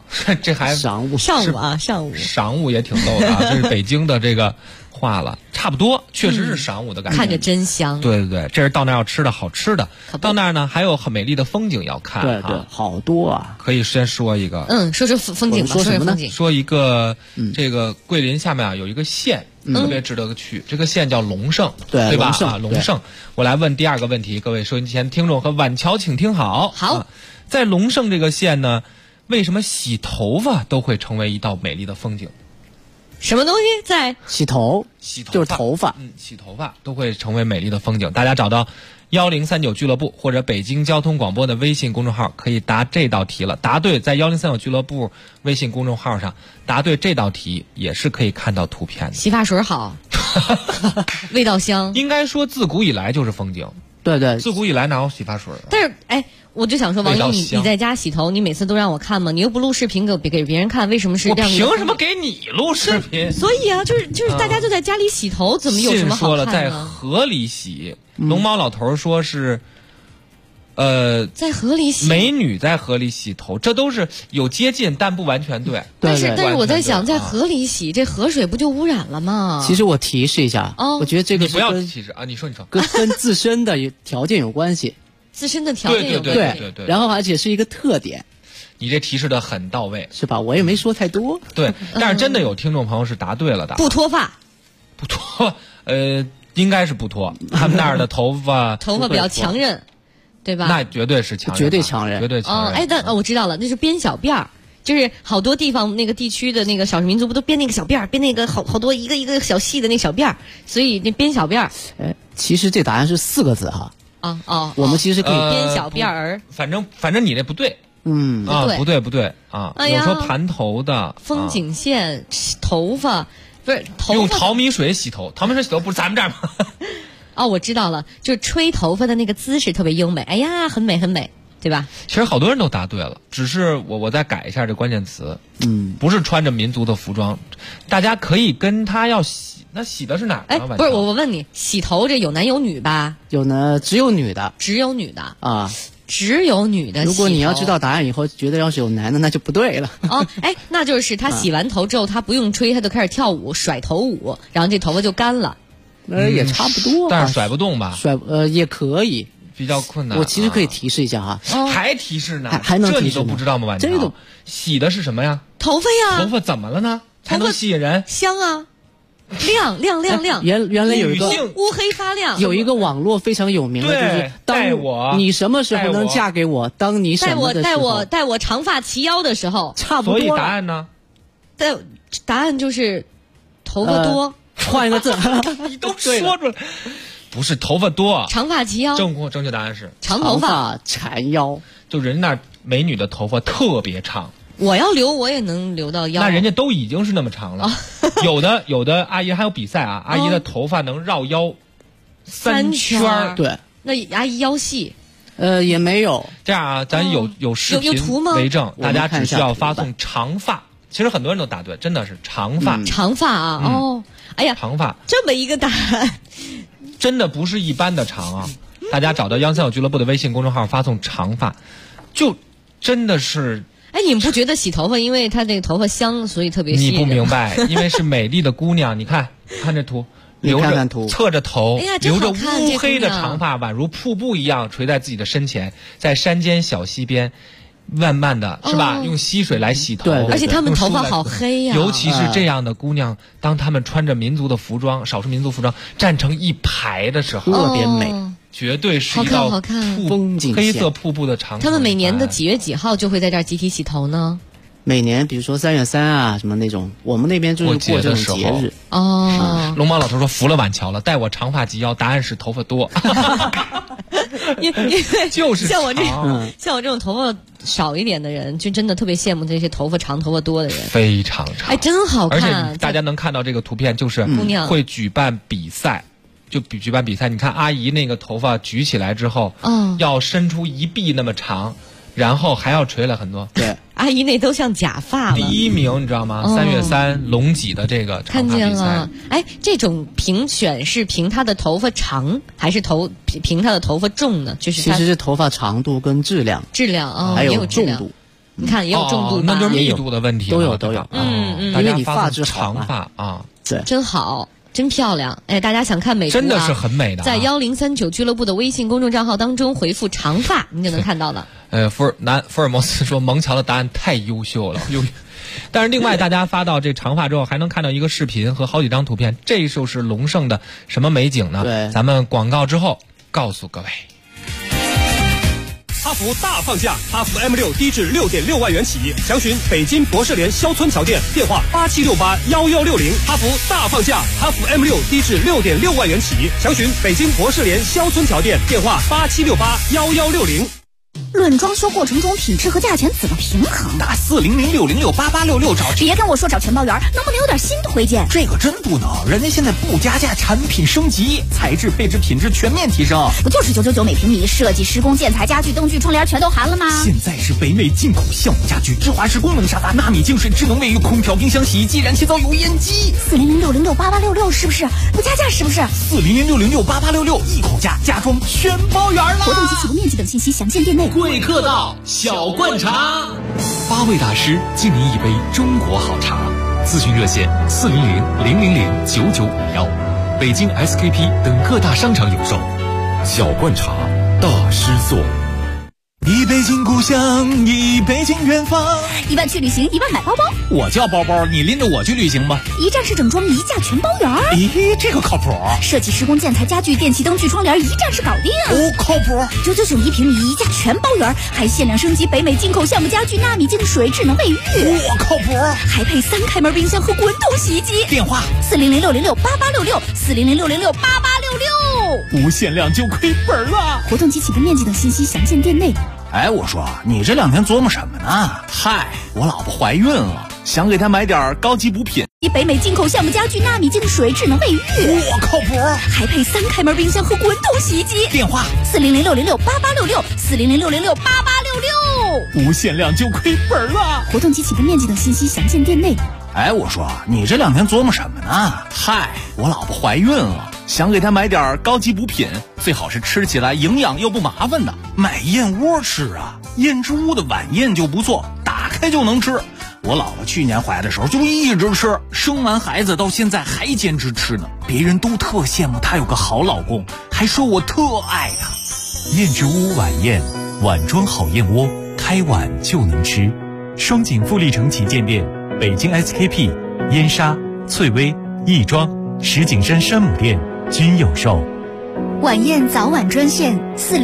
这还晌午晌午也挺逗的啊，这是北京的这个话了，差不多，确实是晌午的感觉， 看着真香。 对对对，这是到那儿要吃的好吃的，到那儿呢还有很美丽的风景要看， 对对，好多啊。 可以先说一个， 说风景吧， 说什么呢？ 说一个，这个桂林下面啊有一个县，特别值得去，这个县叫龙胜，对吧？龙胜。我来问第二个问题，各位收音机前听众和晚桥请听好。 好， 在龙胜这个县呢，为什么洗头发都会成为一道美丽的风景？ 什么东西在洗头就是头发， 洗头发都会成为美丽的风景。大家找到1039俱乐部或者北京交通广播的微信公众号，可以答这道题了。答对，在1039俱乐部微信公众号上答对这道题，也是可以看到图片的。 洗发水好，味道香。 应该说自古以来就是风景。 对对， 自古以来哪有洗发水？ 但是我就想说，王毅，你在家洗头，你每次都让我看吗？你又不录视频给别人看，为什么是这样？ 我凭什么给你录视频？ 所以啊，就是大家就在家里洗头，怎么有什么好看的？ 说了，在河里洗。龙猫老头说是， 在河里洗， 美女在河里洗头，这都是有接近，但不完全对。 但是我在想，在河里洗，这河水不就污染了吗？ 其实我提示一下，我觉得这个你不要提示啊，你说， 跟自身的条件有关系。 自身的条件有关系， 对， 然后而且是一个特点。 你这提示的很到位， 是吧？我也没说太多。 对，但是真的有听众朋友是答对了的。 不脱发， 不脱，应该是不脱。他们那儿的头发比较强韧，对吧？ 那绝对是强韧， 绝对强韧。 但我知道了，那是编小辫儿。就是好多地方那个地区的那个少数民族不都编那个小辫儿，编那个好多一个小细的那小辫儿，所以那编小辫儿。 其实这答案是4个字哈。我们其实可以编小辫儿。 反正你这不对。不对啊！有说盘头的风景线头发不是头发用淘米水洗头，淘米水洗头不是咱们这儿吗？ 我知道了，就是吹头发的那个姿势特别优美，哎呀，很美很美，对吧？ 其实好多人都答对了，只是我再改一下这关键词，不是穿着民族的服装，大家可以跟他要洗，那洗的是哪儿？ 不是我问你，洗头这有男有女吧？ 只有女的， 只有女的啊。 只有女的洗头。 如果你要知道答案以后觉得要是有男的，那就不对了。 那就是他洗完头之后，他不用吹，他就开始跳舞，甩头舞，然后这头发就干了。 也差不多， 但是甩不动吧？ 也可以， 比较困难。 我其实可以提示一下哈， 还提示呢？ 还能提示？ 这你都不知道吗？ 这种洗的是什么呀？ 头发呀。 头发怎么了呢？才能吸引人？ 香啊。亮。 原来有一个乌黑发亮， 有一个网络非常有名的，就是你什么时候能嫁给我？当你什么的时候？ 带我长发齐腰的时候， 差不多。 所以答案呢？ 答案就是头发多。 换一个字， 你都说出来，不是头发多， 长发齐腰。 正确答案是长头发缠腰。 就人那美女的头发特别长。 我要留，我也能留到腰。 那人家都已经是那么长了。有的阿姨还有比赛啊，阿姨的头发能绕腰3圈。 对， 那阿姨腰细。 也没有。 这样啊，咱有视频为证，大家只需要发送长发。其实很多人都答对，真的是长发。 长发啊，哎呀， 长发这么一个答案， 真的不是一般的长啊！大家找到央三有俱乐部的微信公众号，发送长发，就真的是。 你们不觉得洗头发，因为它这个头发香，所以特别吸引人？ 你不明白，因为是美丽的姑娘。你看这图，侧着头，留着乌黑的长发，宛如瀑布一样垂在自己的身前，在山间小溪边，慢慢的是吧？用溪水来洗头， 而且他们头发好黑呀。 尤其是这样的姑娘，当她们穿着民族的服装，少数民族服装，站成一排的时候， 特别美。 绝对是一道风景黑色瀑布的长。 他们每年的几月几号就会在这儿集体洗头呢？ 每年比如说3月3啊什么那种，我们那边就是过这种节日。 龙猫老头说服了晚桥了，带我长发及腰，答案是头发多。 因为就是像我这种头发少一点的人，就真的特别羡慕这些头发长、头发多的人。 非常长， 真好看。 而且大家能看到这个图片，就是会举办比赛。就举办比赛，你看阿姨那个头发举起来之后，要伸出1臂那么长，然后还要垂了很多。 对， 阿姨那都像假发了。 第1名你知道吗？3月3龙脊的这个长发比赛。看见了。 这种评选是凭她的头发长，还是凭她的头发重呢？就是其实是头发长度跟质量， 还有重度。 你看也有重度吧， 那就是密度的问题， 都有。 因为你发质好长发啊， 对， 真好。真漂亮！哎，大家想看美图真的是很美的。 在1039俱乐部的微信公众账号当中回复长发，你就能看到了。 福尔摩斯说蒙乔的答案太优秀了，但是另外大家发到这长发之后，还能看到一个视频和好几张图片，这就是隆盛的什么美景呢？ 对， 咱们广告之后告诉各位。 哈弗大放价，哈弗 M6低至6.6万元起，详询北京博士联肖村桥店，电话87681160。哈弗大放价，哈弗 M6低至6.6万元起，详询北京博士联肖村桥店，电话87681160。 论装修过程中品质和价钱怎么平衡？ 打40060688866找。 别跟我说找全包圆，能不能有点新的推荐？ 这个真不能，人家现在不加价，产品升级，材质、配置、品质全面提升。 不就是999每平米，设计、施工、建材、家具、灯具、窗帘全都含了吗？ 现在是北美进口项目家具，智华式功能沙发、纳米净水、智能卫浴、空调、冰箱、洗衣机、燃气灶、油烟机。 40060688866是不是？不加价是不是 ？40060688866一口价，家装全包圆了。 活动及起步面积等信息详见店内。 贵客到，小灌茶 ，8位大师敬您一杯中国好茶。咨询热线40000009951，北京 SKP 等各大商场有售。小灌茶，大师做。 一杯敬故乡，一杯敬远方。 1万去旅行，1万买包包。 我叫包包，你拎着我去旅行吧。 一站式整装，一价全包圆。 咦，这个靠谱。 设计、施工、建材、家具、电器、灯具、窗帘，一站式搞定。 哦，靠谱。 999一平米，一价全包圆，还限量升级北美进口项目家具、纳米净水、智能卫浴。 哇，靠谱。 还配3开门冰箱和滚筒洗衣机。 电话 40060688866，40060688866。 无限量就亏本了。 活动及起步面积等信息详见店内。 哎，我说你这2天琢磨什么呢？嗨，我老婆怀孕了，想给她买点高级补品。 北美进口项目家具、纳米净水、智能卫浴。 哇，靠谱。 还配3开门冰箱和滚筒洗衣机。 电话 40060688866，40060688866。 无限量就亏本了。 活动及起步面积等信息详见店内。 哎，我说你这2天琢磨什么呢？嗨，我老婆怀孕了，想给她买点高级补品，最好是吃起来营养又不麻烦的。买燕窝吃啊，燕之屋的晚宴就不错，打开就能吃。我老婆去年怀的时候就一直吃，生完孩子到现在还坚持吃呢。别人都特羡慕她有个好老公，还说我特爱她。 燕之屋晚宴，碗装好燕窝，开碗就能吃。双井富力城旗舰店，北京 SKP、燕莎、翠微、亦庄、石景山山姆店均有售。 晚宴早晚专线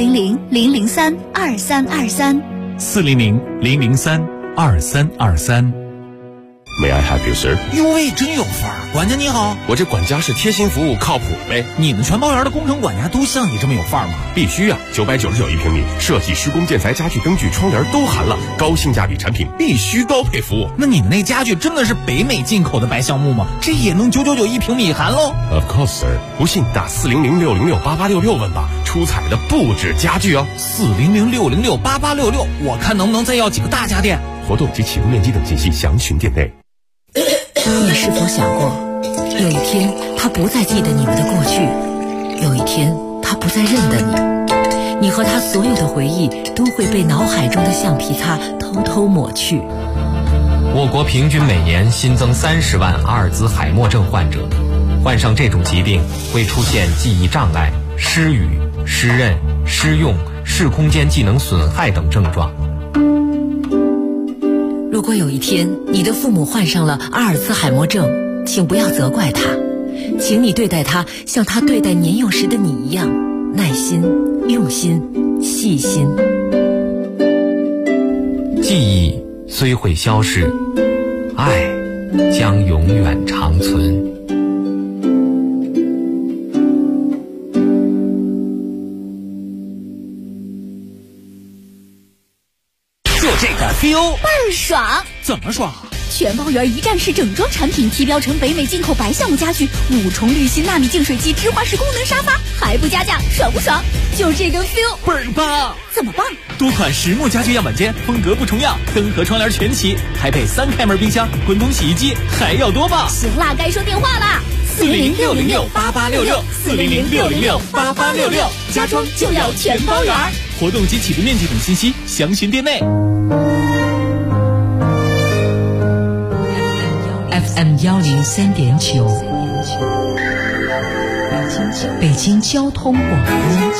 400-003-2323，400-003-2323。 May I help you, sir？ 哟喂，真有范儿！管家你好， 我这管家是贴心服务，靠谱呗。 你们全包园的工程管家都像你这么有范儿吗？ 必须啊！999一平米，设计、施工、建材、家具、灯具、窗帘都含了，高性价比产品，必须高配服务。 那你们那家具真的是北美进口的白橡木吗？这也能999一平米含喽 ？Of course, sir。不信打400-606-8866问吧，出彩的不止家具哦。 400-606-8866，我看能不能再要几个大家电。 活动及起步面积等信息详询店内。 你是否想过，有一天他不再记得你们的过去，有一天他不再认得你，你和他所有的回忆都会被脑海中的橡皮擦偷偷抹去。 我国平均每年新增30万阿尔兹海默症患者，患上这种疾病会出现记忆障碍、失语、失认、失用、视空间技能损害等症状。 如果有一天你的父母患上了阿尔兹海默症，请不要责怪他，请你对待他像他对待年幼时的你一样，耐心、用心、细心。 记忆虽会消逝，爱将永远长存。 就这个 feel 倍儿爽！ 怎么爽？ 全包圆一站式整装产品，提标成北美进口白橡木家具，5重滤芯纳米净水机，芝华士功能沙发，还不加价，爽不爽？就这个 feel 倍儿棒！ 怎么棒？ 多款实木家具样板间，风格不重样，灯和窗帘全齐，还配3开门冰箱、滚筒洗衣机，还要多棒！ 行啦，该说电话啦 ！400-606-8866，400-606-8866，家装就要全包圆。活动及起步面积等信息详询店内。 FM103.9，北京交通广播，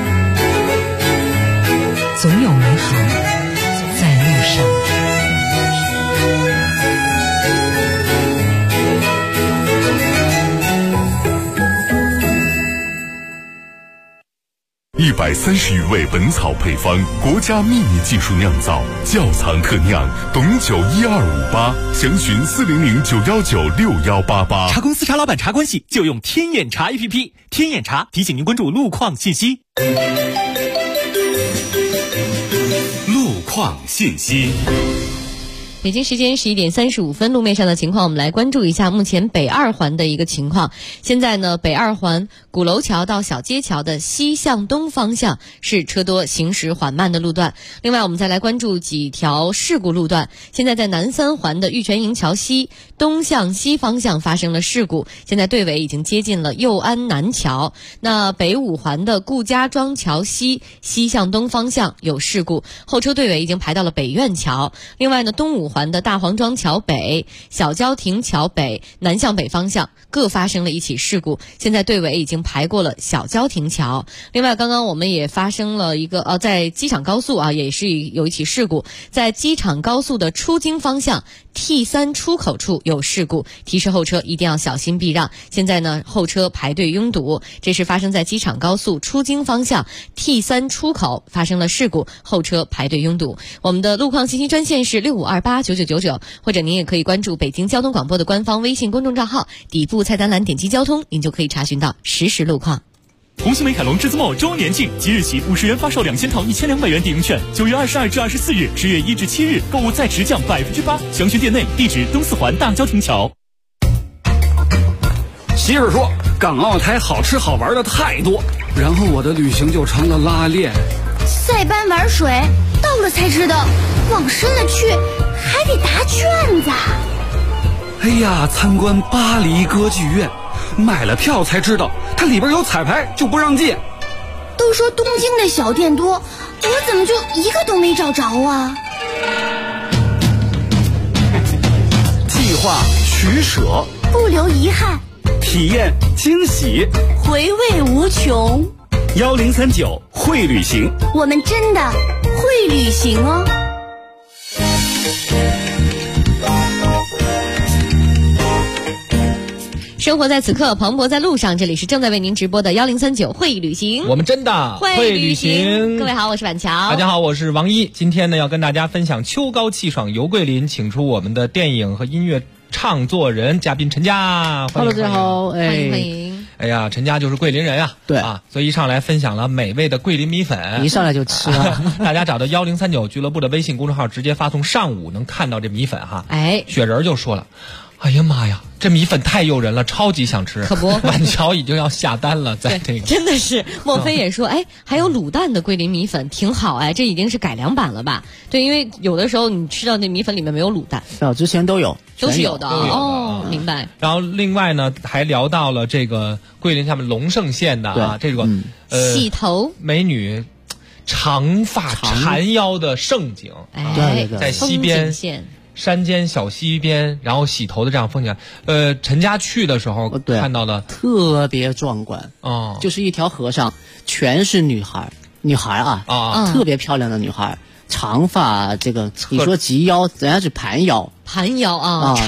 总有美好在路上。 130余味本草配方，国家秘密技术酿造，窖藏特酿，董酒12588，详询400-919-6188。 茶公司茶老板茶关系就用天眼茶 APP， 天眼茶提醒您关注路况信息。 路况信息。 北京时间11点35分，路面上的情况我们来关注一下目前北二环的一个情况。现在呢，北二环鼓楼桥到小街桥的西向东方向是车多行驶缓慢的路段。另外我们再来关注几条事故路段。现在在南三环的玉泉营桥西东向西方向发生了事故，现在队尾已经接近了右安南桥。那北五环的顾家庄桥西西向东方向有事故，后车队尾已经排到了北苑桥。另外呢，东五环的大黄庄桥北、小郊亭桥北南向北方向各发生了一起事故，现在队尾已经排过了小郊亭桥。另外刚刚我们也发生了一个在机场高速也是有一起事故，在机场高速的出京方向 T3 出口处有事故，提示后车一定要小心避让。现在呢，后车排队拥堵，这是发生在机场高速出京方向 T3 出口发生了事故，后车排队拥堵。我们的路况信息专线是65289999，或者您也可以关注北京交通广播的官方微信公众账号，底部菜单栏点击交通，您就可以查询到实时路况。 红星美凯龙栀子墨周年庆，即日起50元发售2000套1200元抵用券，9月22至24日，10月1至7日购物再直降8%，详询店内，地址东四环大郊亭桥。 媳妇说港澳台好吃好玩的太多，然后我的旅行就成了拉练。 塞班玩水，到了才知道往深了去还得答卷子。 哎呀，参观巴黎歌剧院，买了票才知道它里边有彩排，就不让进。 都说东京的小店多，我怎么就一个都没找着啊？ 计划取舍， 不留遗憾， 体验惊喜， 回味无穷。 1039会旅行， 我们真的会旅行哦。 生活在此刻，磅礴在路上。这里是正在为您直播的1039会旅行， 我们真的会旅行。 各位好，我是板桥。 大家好，我是王一。今天呢，要跟大家分享秋高气爽游桂林，请出我们的电影和音乐唱作人嘉宾陈佳。 Hello， 大家好， 欢迎欢迎。 哎呀，陈佳就是桂林人啊， 对啊，所以一上来分享了美味的桂林米粉， 一上来就吃了。 大家找到1039俱乐部的微信公众号，直接发送上午能看到这米粉哈。 哎， 雪人就说了。哎呀妈呀，这米粉太诱人了，超级想吃。 可不， 板桥已经要下单了，在这个真的是。莫非也说，还有卤蛋的桂林米粉挺好这已经是改良版了吧？对，因为有的时候你吃到那米粉里面没有卤蛋， 之前都有， 都是有的哦，明白。 然后另外呢，还聊到了这个桂林他们龙胜县的这个洗头美女。长发缠腰的盛景， 对， 在西边山间小溪边，然后洗头的这样风景。陈家去的时候看到了特别壮观哦， 就是一条河上全是女孩啊，特别漂亮的女孩，长发，这个你说及腰，人家是盘腰缠腰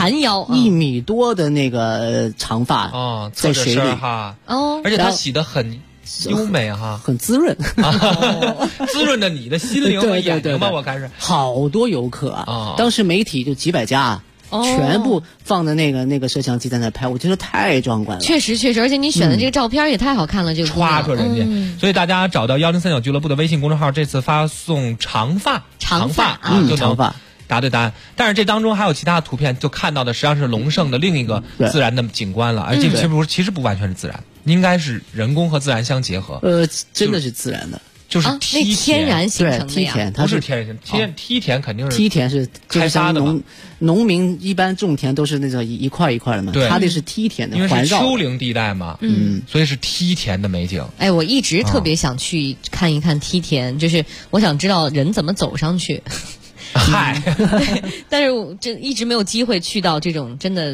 1米多的那个长发在水里而且她洗得很优美哈， 很滋润， 滋润的你的心灵和眼睛吧，我看是好多游客当时媒体就几百家全部放的那个摄像机在那拍，我觉得太壮观了。 确实，而且你选的这个照片也太好看了，这个歘出人家。所以大家找到1039俱乐部的微信公众号，这次发送长发就能答对答案。但是这当中还有其他图片，就看到的实际上是龙胜的另一个自然的景观了，而这个其实不完全是自然，应该是人工和自然相结合。 真的是自然的。 就是梯天然形成的梯田， 它是天然形，梯田肯定是梯田是开发的嘛。 农民一般种田都是那种一块一块的嘛，它这是梯田的， 因为是丘陵地带嘛，所以是梯田的美景。 我一直特别想去看一看梯田，就是我想知道人怎么走上去。 嗨， 但是我这一直没有机会去到这种真的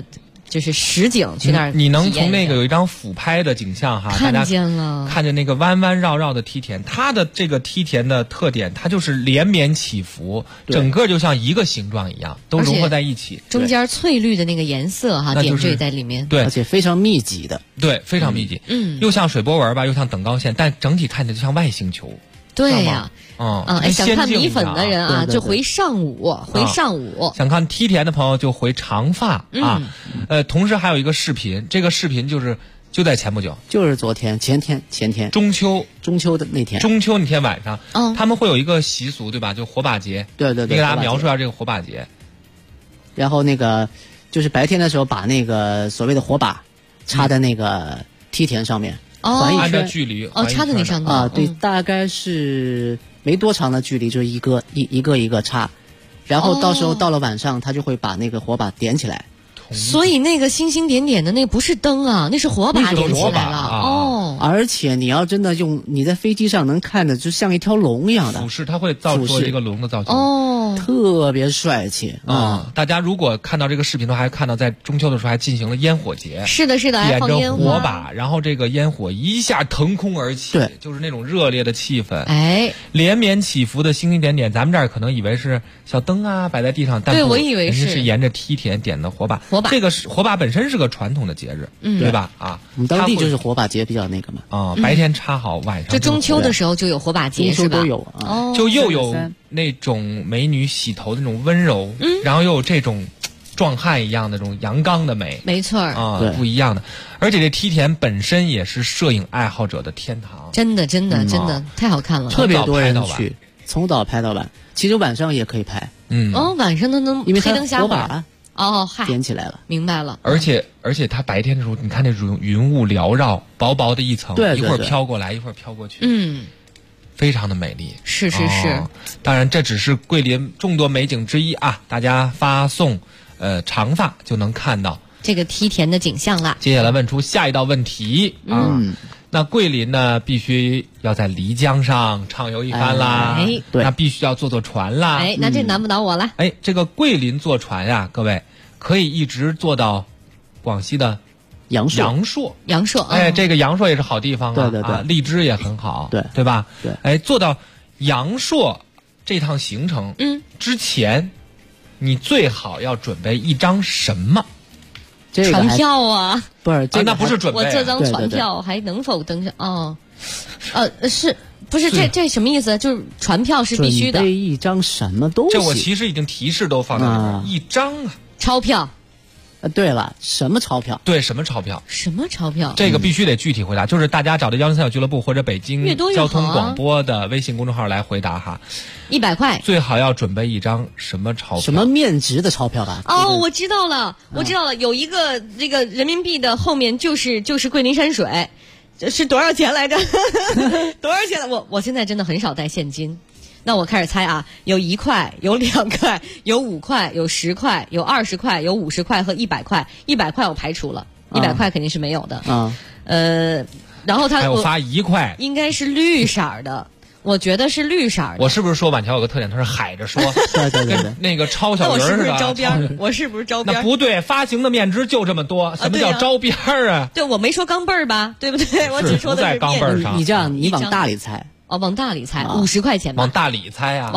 就是实景去那儿。 你能从那个有一张俯拍的景象哈， 看见了， 看见那个弯弯绕绕的梯田，它的这个梯田的特点，它就是连绵起伏，整个就像一个形状一样，都融合在一起。 中间翠绿的那个颜色哈，点缀在里面， 对， 而且非常密集的， 对，非常密集，又像水波纹吧，又像等高线，但整体看起来就像外星球。 对呀，想看米粉的人啊，就回上午， 想看梯田的朋友就回长发啊。同时还有一个视频，这个视频就在前不久， 就是昨天、前天， 中秋的那天， 中秋那天晚上，他们会有一个习俗，对吧？就火把节。 对， 你给大家描述一下这个火把节。 然后那个就是白天的时候，把那个所谓的火把插在那个梯田上面。 按照距离插在那上头啊，对，大概是没多长的距离，就是一个插，然后到时候到了晚上，他就会把那个火把点起来。 所以那个星星点点的那不是灯啊，那是火把点起来了而且你要真的你在飞机上能看的就像一条龙一样的俯视，它会造出一个龙的造型特别帅气大家如果看到这个视频的话，还看到在中秋的时候还进行了烟火节， 是的， 点着火把，然后这个烟火一下腾空而起， 对， 就是那种热烈的气氛，连绵起伏的星星点点，咱们这儿可能以为是小灯啊摆在地上，但对，我以为是沿着梯田点的火把。这个火把本身是个传统的节日，对吧？ 我们当地就是火把节比较那个嘛。 白天插好，晚上就中秋的时候就有火把节，是吧？ 都有就又有那种美女洗头的那种温柔，然后又有这种壮汉一样的这种阳刚的美， 没错不一样的。而且这梯田本身也是摄影爱好者的天堂， 真的太好看了， 特别多人去，从早拍到晚。其实晚上也可以拍， 晚上都能因为黑灯瞎火点起来了， 明白了。 而且它白天的时候，你看那种云雾缭绕，薄薄的一层， 对， 一会儿飘过来，一会儿飘过去，非常的美丽。 是。 当然这只是桂林众多美景之一啊，大家发送长发就能看到这个梯田的景象了。 接下来问出下一道问题那桂林呢，必须要在漓江上畅游一番啦，那必须要坐船啦。 那这难不倒我了。 这个桂林坐船呀，各位可以一直坐到广西的阳朔。这个阳朔也是好地方啊， 对， 荔枝也很好，对吧？ 对， 坐到阳朔这趟行程之前，你最好要准备一张什么？ 船票啊， 不是， 那不是准备。 我这张船票还能否登上？是不是这什么意思？就是船票是必须的。 准备一张什么东西？ 这我其实已经提示都放在那儿，一张钞票。 对了，什么钞票？ 对，什么钞票？ 什么钞票？ 这个必须得具体回答，就是大家找的103小俱乐部或者北京交通广播的微信公众号来回答哈。 100块， 最好要准备一张什么钞票？ 什么面值的钞票吧？ 我知道了，有一个这个人民币的后面就是桂林山水，是多少钱来着？多少钱？我现在真的很少带现金。那我开始猜啊，有1块，有2块，有5块，有10块，有20块，有50块和100块。100块我排除了，100块肯定是没有的。然后还有发1块， 应该是绿色的，我觉得是绿色的。 我是不是说板桥有个特点，它是海着说？ 对， 跟那个抄小人似的。 我是不是招边？ 那不对，发行的面值就这么多，什么叫招边啊？ 对，我没说钢镚儿吧，对不对？我只说的是钢镚儿上。 你这样，你往大里猜。 往大里猜，50块钱吧。 往大里猜啊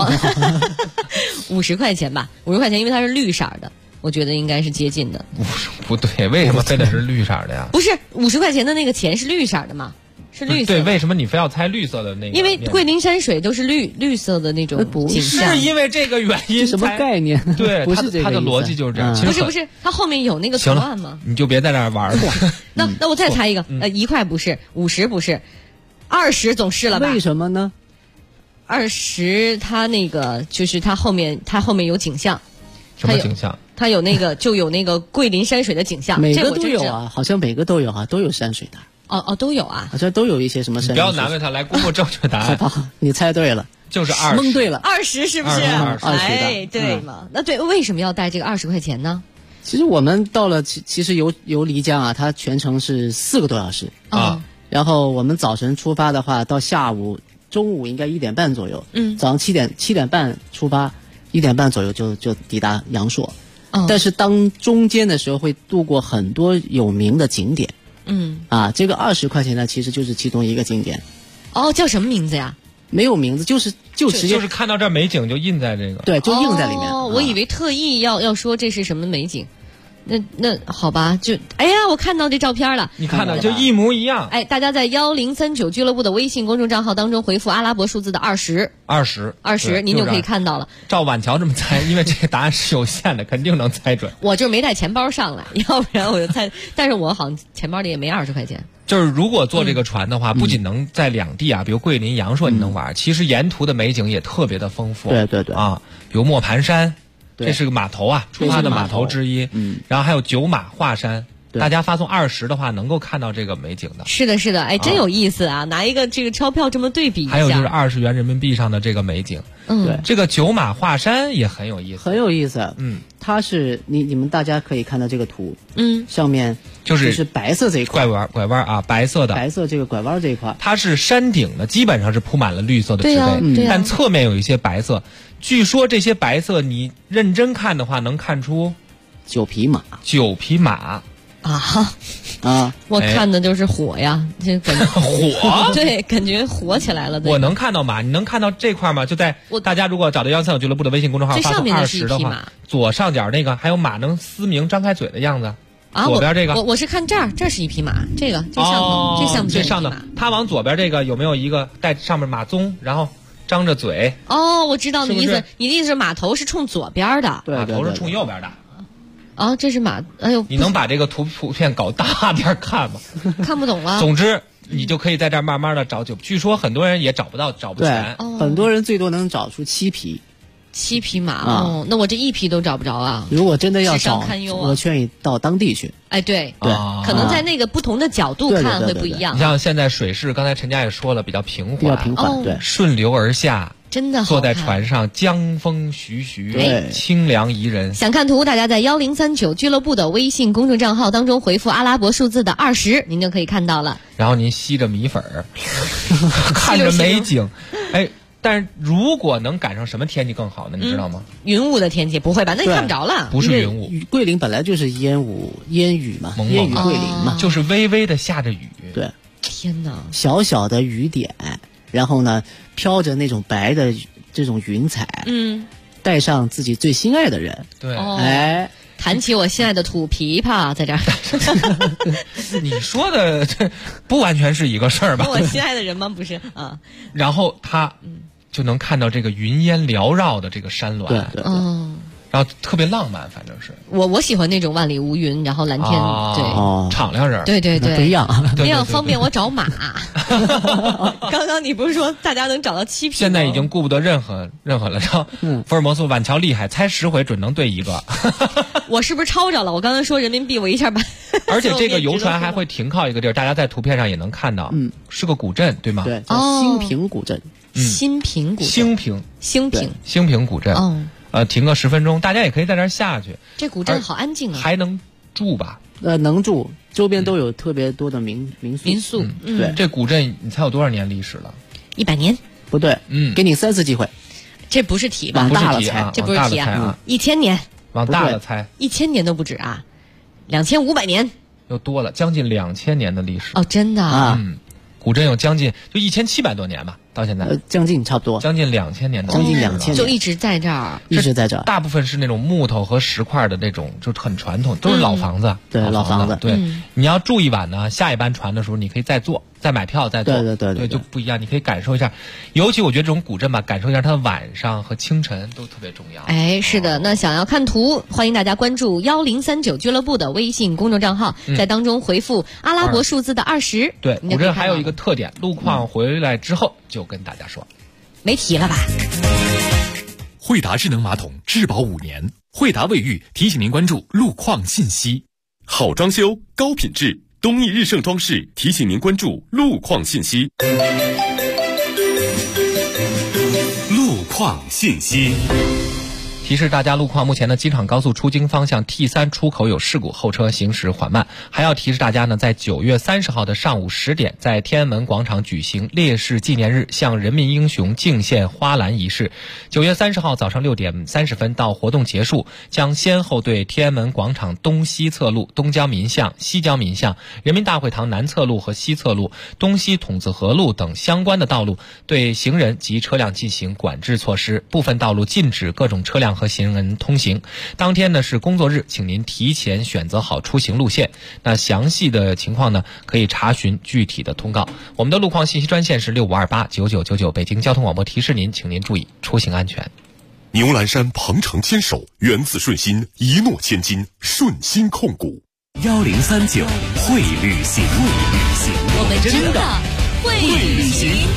！50块钱吧，50块钱，因为它是绿色的，我觉得应该是接近的。 不对，为什么非得是绿色的呀？ 不是50块钱的那个钱是绿色的吗？是绿色的。 对，为什么你非要猜绿色的那个？ 因为桂林山水都是绿色的那种景象。 是因为这个原因？ 什么概念？ 对，它的逻辑就是这样。 不是，它后面有那个图案吗？ 你就别在那儿玩了。 那我再猜一个，1块不是，50不是。20总是了吧？ 为什么呢 ？20它那个就是它后面有景象。 什么景象？ 它有那个就有那个桂林山水的景象。 每个都有啊，好像每个都有啊，都有山水的。 都有啊， 好像都有一些什么山水。 不要难为他，来公布正确答案。 你猜对了， 就是20， 蒙对了。 20是不是？20对嘛？那对，为什么要带这个20块钱呢？ 其实我们到了，其实游漓江啊，它全程是4个多小时啊。 然后我们早晨出发的话，到中午应该1点半左右。早上7点半出发，1点半左右就抵达阳朔。 但是当中间的时候会路过很多有名的景点。这个20块钱呢，其实就是其中一个景点。 叫什么名字呀？ 没有名字，就直接就是看到这儿美景就印在这个。 对，就印在里面。 我以为特意要说这是什么美景。那好吧，我看到这照片了， 你看到就一模一样。 大家在1039俱乐部的微信公众账号当中回复阿拉伯数字的20，您就可以看到了。 照晚桥这么猜，因为这个答案是有限的，肯定能猜准。 我就是没带钱包上来，要不然我就猜。但是我好像钱包里也没20块钱。 就是如果坐这个船的话，不仅能在两地比如桂林、阳朔你能玩，其实沿途的美景也特别的丰富。 对比如磨盘山。这是个码头出发的码头之一。然后还有九马华山，大家发送20的话，能够看到这个美景的。 是的，真有意思啊！拿一个这个钞票这么对比一下。 还有就是20元人民币上的这个美景。 对， 这个九马华山也很有意思， 很有意思。它是你们大家可以看到这个图。上面就是白色这一块拐弯啊，白色这个拐弯这一块， 它是山顶的，基本上是铺满了绿色的植被，但侧面有一些白色。据说这些白色你认真看的话，能看出 9匹马。 我看的就是火呀，这感觉火， 对，感觉火起来了。 我能看到马，你能看到这块吗？就在大家如果找到139俱乐部的微信公众号，发送20的话，左上角那个还有马能嘶鸣张开嘴的样子。左边这个， 我是看这儿，这是一匹马，这个最上头，最上头， 它往左边这个有没有一个带上面马鬃，然后张着嘴？ 我知道你的意思，你的意思是码头是冲左边的， 码头是冲右边的。 这是马， 你能把这个图片搞大点看吗？ 看不懂了。 总之，你就可以在这儿慢慢的找。据说很多人也找不全。 很多人最多能找出7匹马。那我这1匹都找不着啊！ 如果真的要找，我劝你到当地去。 对，可能在那个不同的角度看会不一样。 你像现在水势，刚才陈佳也说了，比较平缓，对， 顺流而下。 真的好坐在船上，江风徐徐，清凉宜人。 想看图，大家在1039俱乐部的微信公众账号当中回复阿拉伯数字的20，您就可以看到了。 然后您吸着米粉儿，看着美景，但是如果能赶上什么天气更好呢？你知道吗？ 云雾的天气不会吧？那看不着了。 不是云雾， 桂林本来就是烟雨嘛，烟雨桂林嘛， 就是微微的下着雨。 对， 天哪， 小小的雨点。然后呢，飘着那种白的这种云彩，带上自己最心爱的人， 对， 弹起我心爱的土琵琶，在这儿。 你说的这不完全是一个事儿吧？ 我心爱的人吗？不是啊。 然后他就能看到这个云烟缭绕的这个山峦， 对， 然后特别浪漫，反正是我喜欢那种万里无云，然后蓝天，对， 敞亮人， 对， 不一样， 那样方便我找马。刚刚你不是说大家能找到7匹？ 现在已经顾不得任何了。然后福尔摩斯晚桥厉害，猜10回准能对1个。 我是不是抄着了？我刚才说人民币，我一下把。 而且这个游船还会停靠一个地儿，大家在图片上也能看到，是个古镇，对吗？ 对，叫兴平古镇。 兴平古镇。停个10分钟，大家也可以在这儿下去。 这古镇好安静啊！ 还能住吧？ 能住，周边都有特别多的民宿。 对， 这古镇你猜有多少年历史了 ？100年？ 不对，给你3次机会。 这不是题吧？ 往大了猜， 这不是题啊！1000年。 往大了猜 ，1000年都不止啊！2500年又多了，将近2000年的历史。 真的啊！ 古镇有将近就1700多年吧，到现在将近差不多， 将近2000年的， 将近2000年， 就一直在这儿， 大部分是那种木头和石块的那种，就很传统，都是老房子。 对，老房子。 对，你要住一晚呢，下一班船的时候你可以再坐，再买票再坐。 对， 就不一样，你可以感受一下。尤其我觉得这种古镇吧，感受一下它的晚上和清晨都特别重要。 是的。那想要看图，欢迎大家关注1039俱乐部的微信公众账号，在当中回复阿拉伯数字的20。 对，古镇还有一个特点，路况回来之后就跟大家说。 没提了吧？ 惠达智能马桶质保5年，惠达卫浴提醒您关注路况信息。好装修，高品质，东益日盛装饰提醒您关注路况信息。路况信息。 提示大家路况，目前呢机场高速出京方向 T3 出口有事故，后车行驶缓慢。还要提示大家呢，在9月30号的上午10点，在天安门广场举行烈士纪念日向人民英雄敬献花篮仪式。9月30号早上6点30分到活动结束，将先后对天安门广场东西侧路、东交民巷、西交民巷、人民大会堂南侧路和西侧路、东西筒子河路等相关的道路对行人及车辆进行管制措施，部分道路禁止各种车辆和行人通行。当天呢是工作日，请您提前选择好出行路线。那详细的情况呢，可以查询具体的通告。我们的路况信息专线是65289999，北京交通广播提示您，请您注意出行安全。 牛栏山鹏程牵手，源自顺心，一诺千金，顺心控股。 1039会旅行， 我们真的会旅行。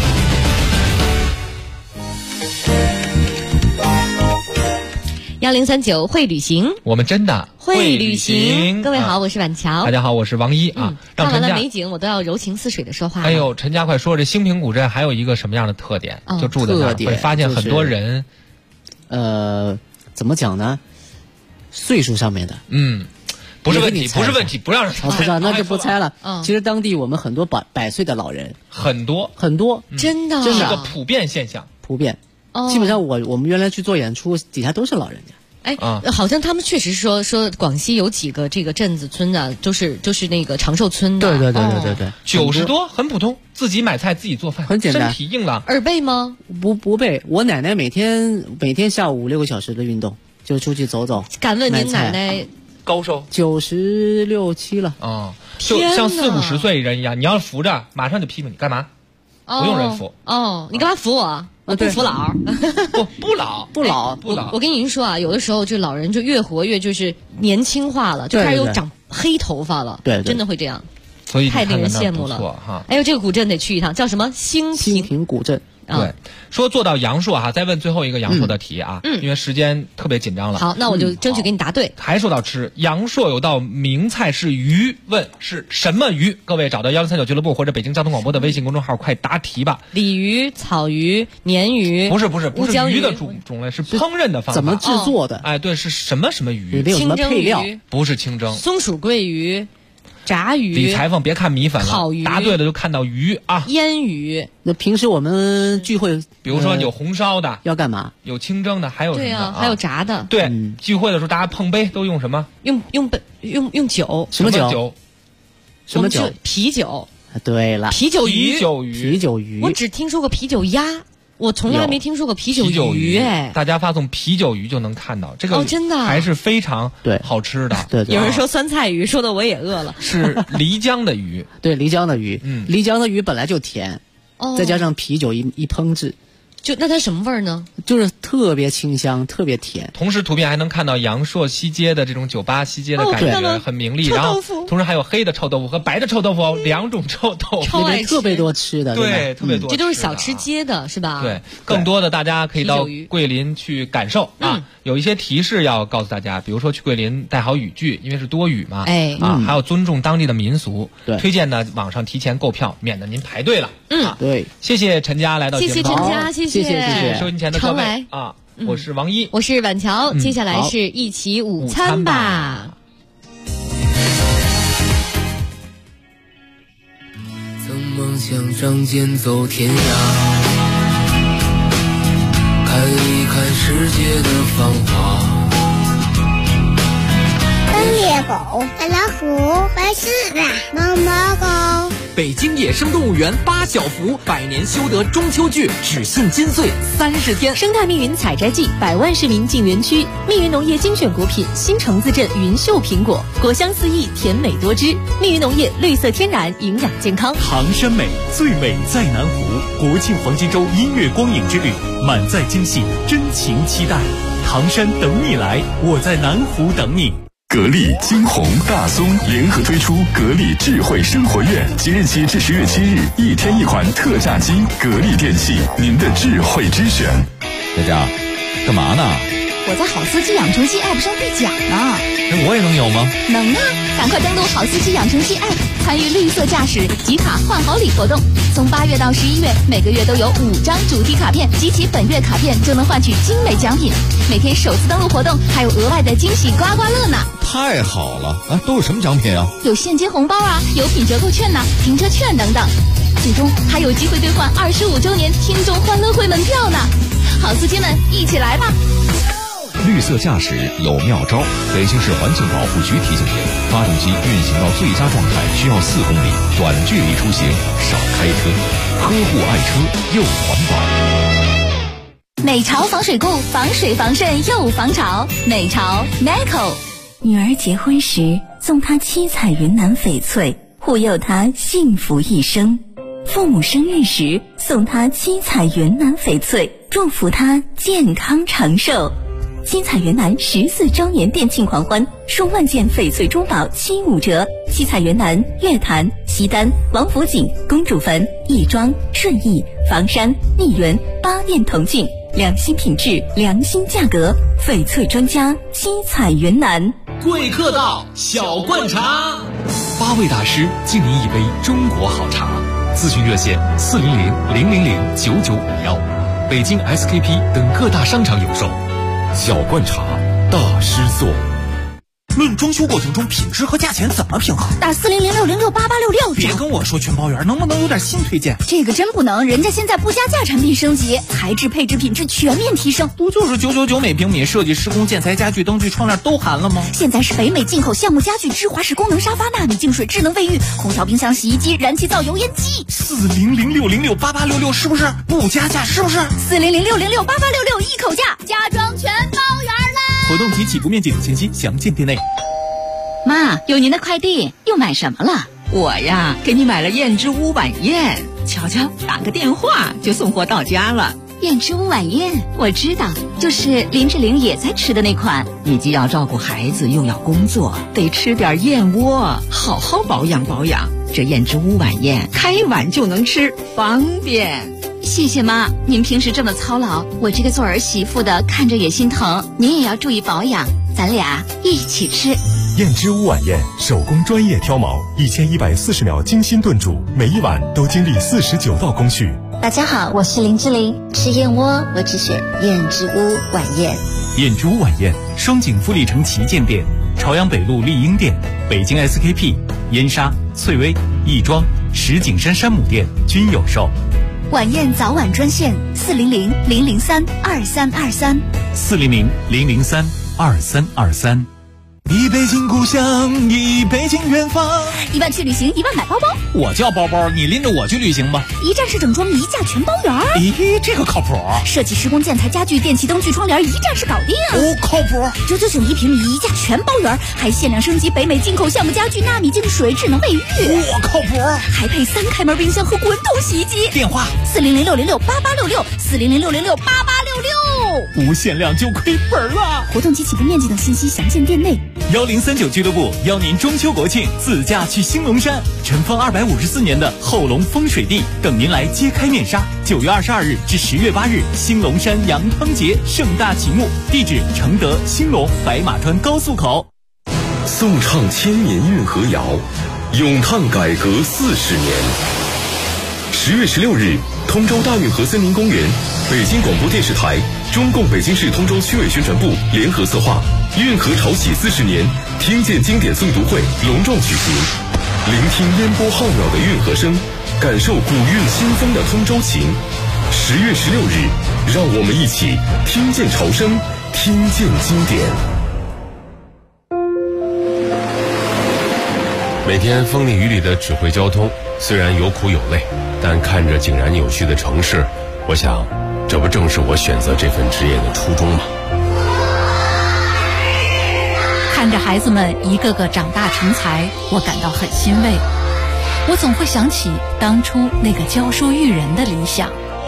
1039会旅行， 我们真的会旅行。各位好，我是婉乔。 大家好，我是王一啊。 看完了美景，我都要柔情似水的说话。 哎呦，陈家快说，这兴平古镇还有一个什么样的特点？就住在那儿，会发现很多人， 怎么讲呢？岁数上面的， 不是问题，不是问题，不让人猜。 不知道，那就不猜了。其实当地我们很多百岁的老人， 很多， 真的， 这是个普遍现象， 普遍。基本上我们原来去做演出，底下都是老人家。 哎，好像他们确实说广西有几个这个镇子村的，就是那个长寿村的。 对 ，90多很普通，自己买菜自己做饭， 很简单。 身体硬朗。 耳背吗？ 不背。我奶奶每天下午5-6个小时的运动，就出去走走。 敢问您奶奶高寿 ？96、7了。 就像40-50岁人一样，你要扶着，马上就批评你干嘛？不用人扶。 你干嘛扶我？我不服老， 不老。 我跟您说啊，有的时候这老人就越活越就是年轻化了，就开始有长黑头发了， 对， 真的会这样， 所以太令人羡慕了。哎呦，这个古镇得去一趟，叫什么？兴平古镇。 对，说做到阳朔再问最后一个阳朔的题啊，因为时间特别紧张了。 好，那我就争取给你答对。 还说到吃，阳朔有道名菜是鱼，问是什么鱼？各位找到1039俱乐部或者北京交通广播的微信公众号，快答题吧。 鲤鱼、草鱼、鲶鱼， 不是鱼的种类，是烹饪的方法， 怎么制作的？ 哎，对，是什么鱼？ 清蒸鱼， 不是清蒸， 松鼠桂鱼。炸鱼， 李裁缝别看米粉了， 烤鱼， 答对了就看到鱼啊。 腌鱼， 那平时我们聚会， 比如说有红烧的， 要干嘛？ 有清蒸的，还有什么？ 对啊，还有炸的。 对，聚会的时候大家碰杯都用什么？ 用酒。 什么酒？什么酒？ 啤酒。 对了， 啤酒鱼。 我只听说过啤酒鸭。我从来没听说过啤酒鱼， 大家发送啤酒鱼就能看到这个， 真的还是非常好吃的。 对， 有人说酸菜鱼，说的我也饿了。 是漓江的鱼， 对，漓江的鱼，漓江的鱼本来就甜，再加上啤酒一烹制。 那它什么味儿呢？ 就是特别清香，特别甜。 同时图片还能看到阳朔西街的这种酒吧西街的感觉，很明丽。然后同时还有黑的臭豆腐和白的臭豆腐，2种臭豆腐， 里面特别多吃的， 对，特别多。 这都是小吃街的是吧？ 对，更多的大家可以到桂林去感受啊。有一些提示要告诉大家，比如说去桂林带好雨具，因为是多雨嘛。还要尊重当地的民俗。 对， 推荐呢网上提前购票，免得您排队了。 对， 谢谢陈佳来到节目， 谢谢陈佳，谢谢收音前的各位啊！我是王一， 我是婉乔，接下来是一起午餐吧。 曾梦想仗剑走天涯，看一看世界的繁华。 跟猎狗、白老虎、白狮子、毛毛狗。 北京野生动物园8小福百年修得中秋季只限金穗30天， 生态密云采摘季，100万市民进园区。密云农业精选果品新城自镇云秀苹果，果香四溢，甜美多汁。密云农业绿色天然，营养健康。 唐山美，最美在南湖。国庆黄金周音乐光影之旅，满载惊喜，真情期待。唐山等你来，我在南湖等你。 格力、金鸿、大松联合推出格力智慧生活月，即日起至10月7日，1天1款特价机。格力电器，您的智慧之选。 佳佳，干嘛呢？ 我在好司机养成记 App 上兑奖呢。 那我也能有吗？ 能啊！赶快登录好司机养成记 App。 参与绿色驾驶集卡换好礼活动。从8月到11月，每个月都有5张主题卡片，集齐本月卡片就能换取精美奖品。每天首次登录活动还有额外的惊喜刮刮乐呢！ 太好了啊！都有什么奖品啊？ 有现金红包啊，有品折扣券呐、停车券等等。最终还有机会兑换25周年听众欢乐会门票呢！好司机们，一起来吧！ 绿色驾驶有妙招，北京市环境保护局提醒您：发动机运行到最佳状态需要4公里，短距离出行少开车，呵护爱车又环保。 美潮防水固，防水防渗又防潮。美潮 Neco。 女儿结婚时送她七彩云南翡翠，护佑她幸福一生；父母生日时送她七彩云南翡翠，祝福她健康长寿。七彩云南14周年店庆狂欢，数万件翡翠珠宝7、5折。七彩云南、月坛、西单、王府井、公主坟、亦庄、顺义、房山、逆源8店同庆，良心品质，良心价格，翡翠专家七彩云南。 贵客到，小罐茶 ，8位大师敬您一杯中国好茶。咨询热线400-000-9951，北京 SKP 等各大商场有售。 小罐茶，大师做。 论装修过程中品质和价钱怎么平衡？ 打4006068866。 别跟我说全包圆，能不能有点新推荐？ 这个真不能，人家现在不加价产品升级，材质、配置、品质全面提升。 不就是999每平米，设计、施工、建材、家具、灯具、窗帘都含了吗？ 现在是北美进口橡木家具、芝华士功能沙发、纳米净水、智能卫浴、空调、冰箱、洗衣机、燃气灶、油烟机。 40006068866是不是不加价？是不是 40006068866一口价，家装全包圆啦！ 活动及起步面积等信息详见店内。 妈，有您的快递，又买什么了？ 我呀，给你买了燕之屋晚宴，瞧瞧，打个电话就送货到家了。 燕之屋晚宴，我知道，就是林志玲也在吃的那款。 你既要照顾孩子，又要工作，得吃点燕窝，好好保养保养。这燕之屋晚宴，开碗就能吃，方便。 谢谢妈，您平时这么操劳，我这个做儿媳妇的看着也心疼。您也要注意保养，咱俩一起吃。 燕之屋晚宴，手工专业挑毛，1140秒精心炖煮，每一碗都经历49道工序。 大家好，我是林志玲，吃燕窝我只选燕之屋晚宴。 燕之屋晚宴，双井富力城旗舰店、朝阳北路丽婴店、北京 SKP、燕莎、翠微、亦庄、石景山山姆店均有售。 晚宴早晚专线400-003-2323 400-003-2323。 一北京故乡，一北京远方。 1万去旅行，1万买包包。 我叫包包，你拎着我去旅行吧。 一站式整装，一价全包圆。 咦，这个靠谱。 设计、施工、建材、家具、电器、灯具、窗帘，一站式搞定。 哦，靠谱。 999一平米，一价全包圆，还限量升级北美进口橡木家具、纳米净水、智能卫浴。 我靠谱。 还配3开门冰箱和滚筒洗衣机。 电话 400668866 400668866。 无限量就亏本了。 活动及起步面积等信息详见店内。 1039俱乐部邀您中秋国庆自驾去兴隆山，尘封254年的后龙风水地，等您来揭开面纱。9月22日至10月8日，兴隆山羊汤节盛大启幕，地址承德兴隆白马川高速口。 颂唱千年运河谣，咏叹改革40年。10月16日，通州大运河森林公园，北京广播电视台、中共北京市通州区委宣传部联合策划运河潮起40年听见经典诵读会隆壮举行，聆听烟波浩渺的运河声，感受古韵新风的通州情。10月16日，让我们一起听见潮声，听见经典。 每天风里雨里的指挥交通，虽然有苦有累，但看着井然有序的城市，我想这不正是我选择这份职业的初衷吗？ 看着孩子们一个个长大成才，我感到很欣慰。我总会想起当初那个教书育人的理想。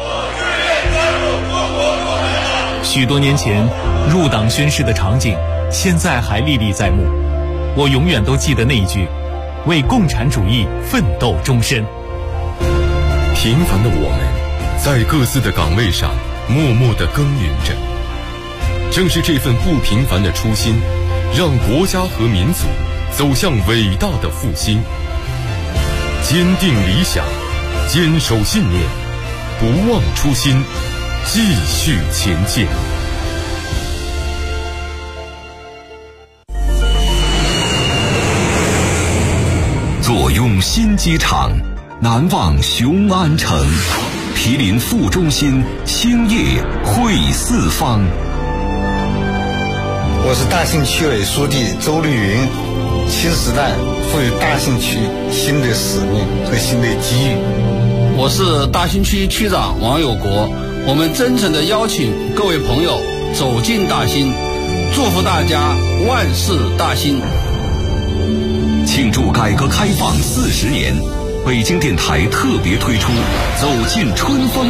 许多年前入党宣誓的场景，现在还历历在目。我永远都记得那一句：为共产主义奋斗终身。 平凡的我们，在各自的岗位上默默地耕耘着。正是这份不平凡的初心，让国家和民族走向伟大的复兴。 坚定理想，坚守信念，不忘初心，继续前进。 坐拥新机场，难忘雄安城，毗邻副中心，兴业汇四方。 我是大兴区委书记周绿云，新时代赋予大兴区新的使命和新的机遇。 我是大兴区区长王有国，我们真诚地邀请各位朋友走进大兴，祝福大家万事大兴。 庆祝改革开放40年，北京电台特别推出走进春风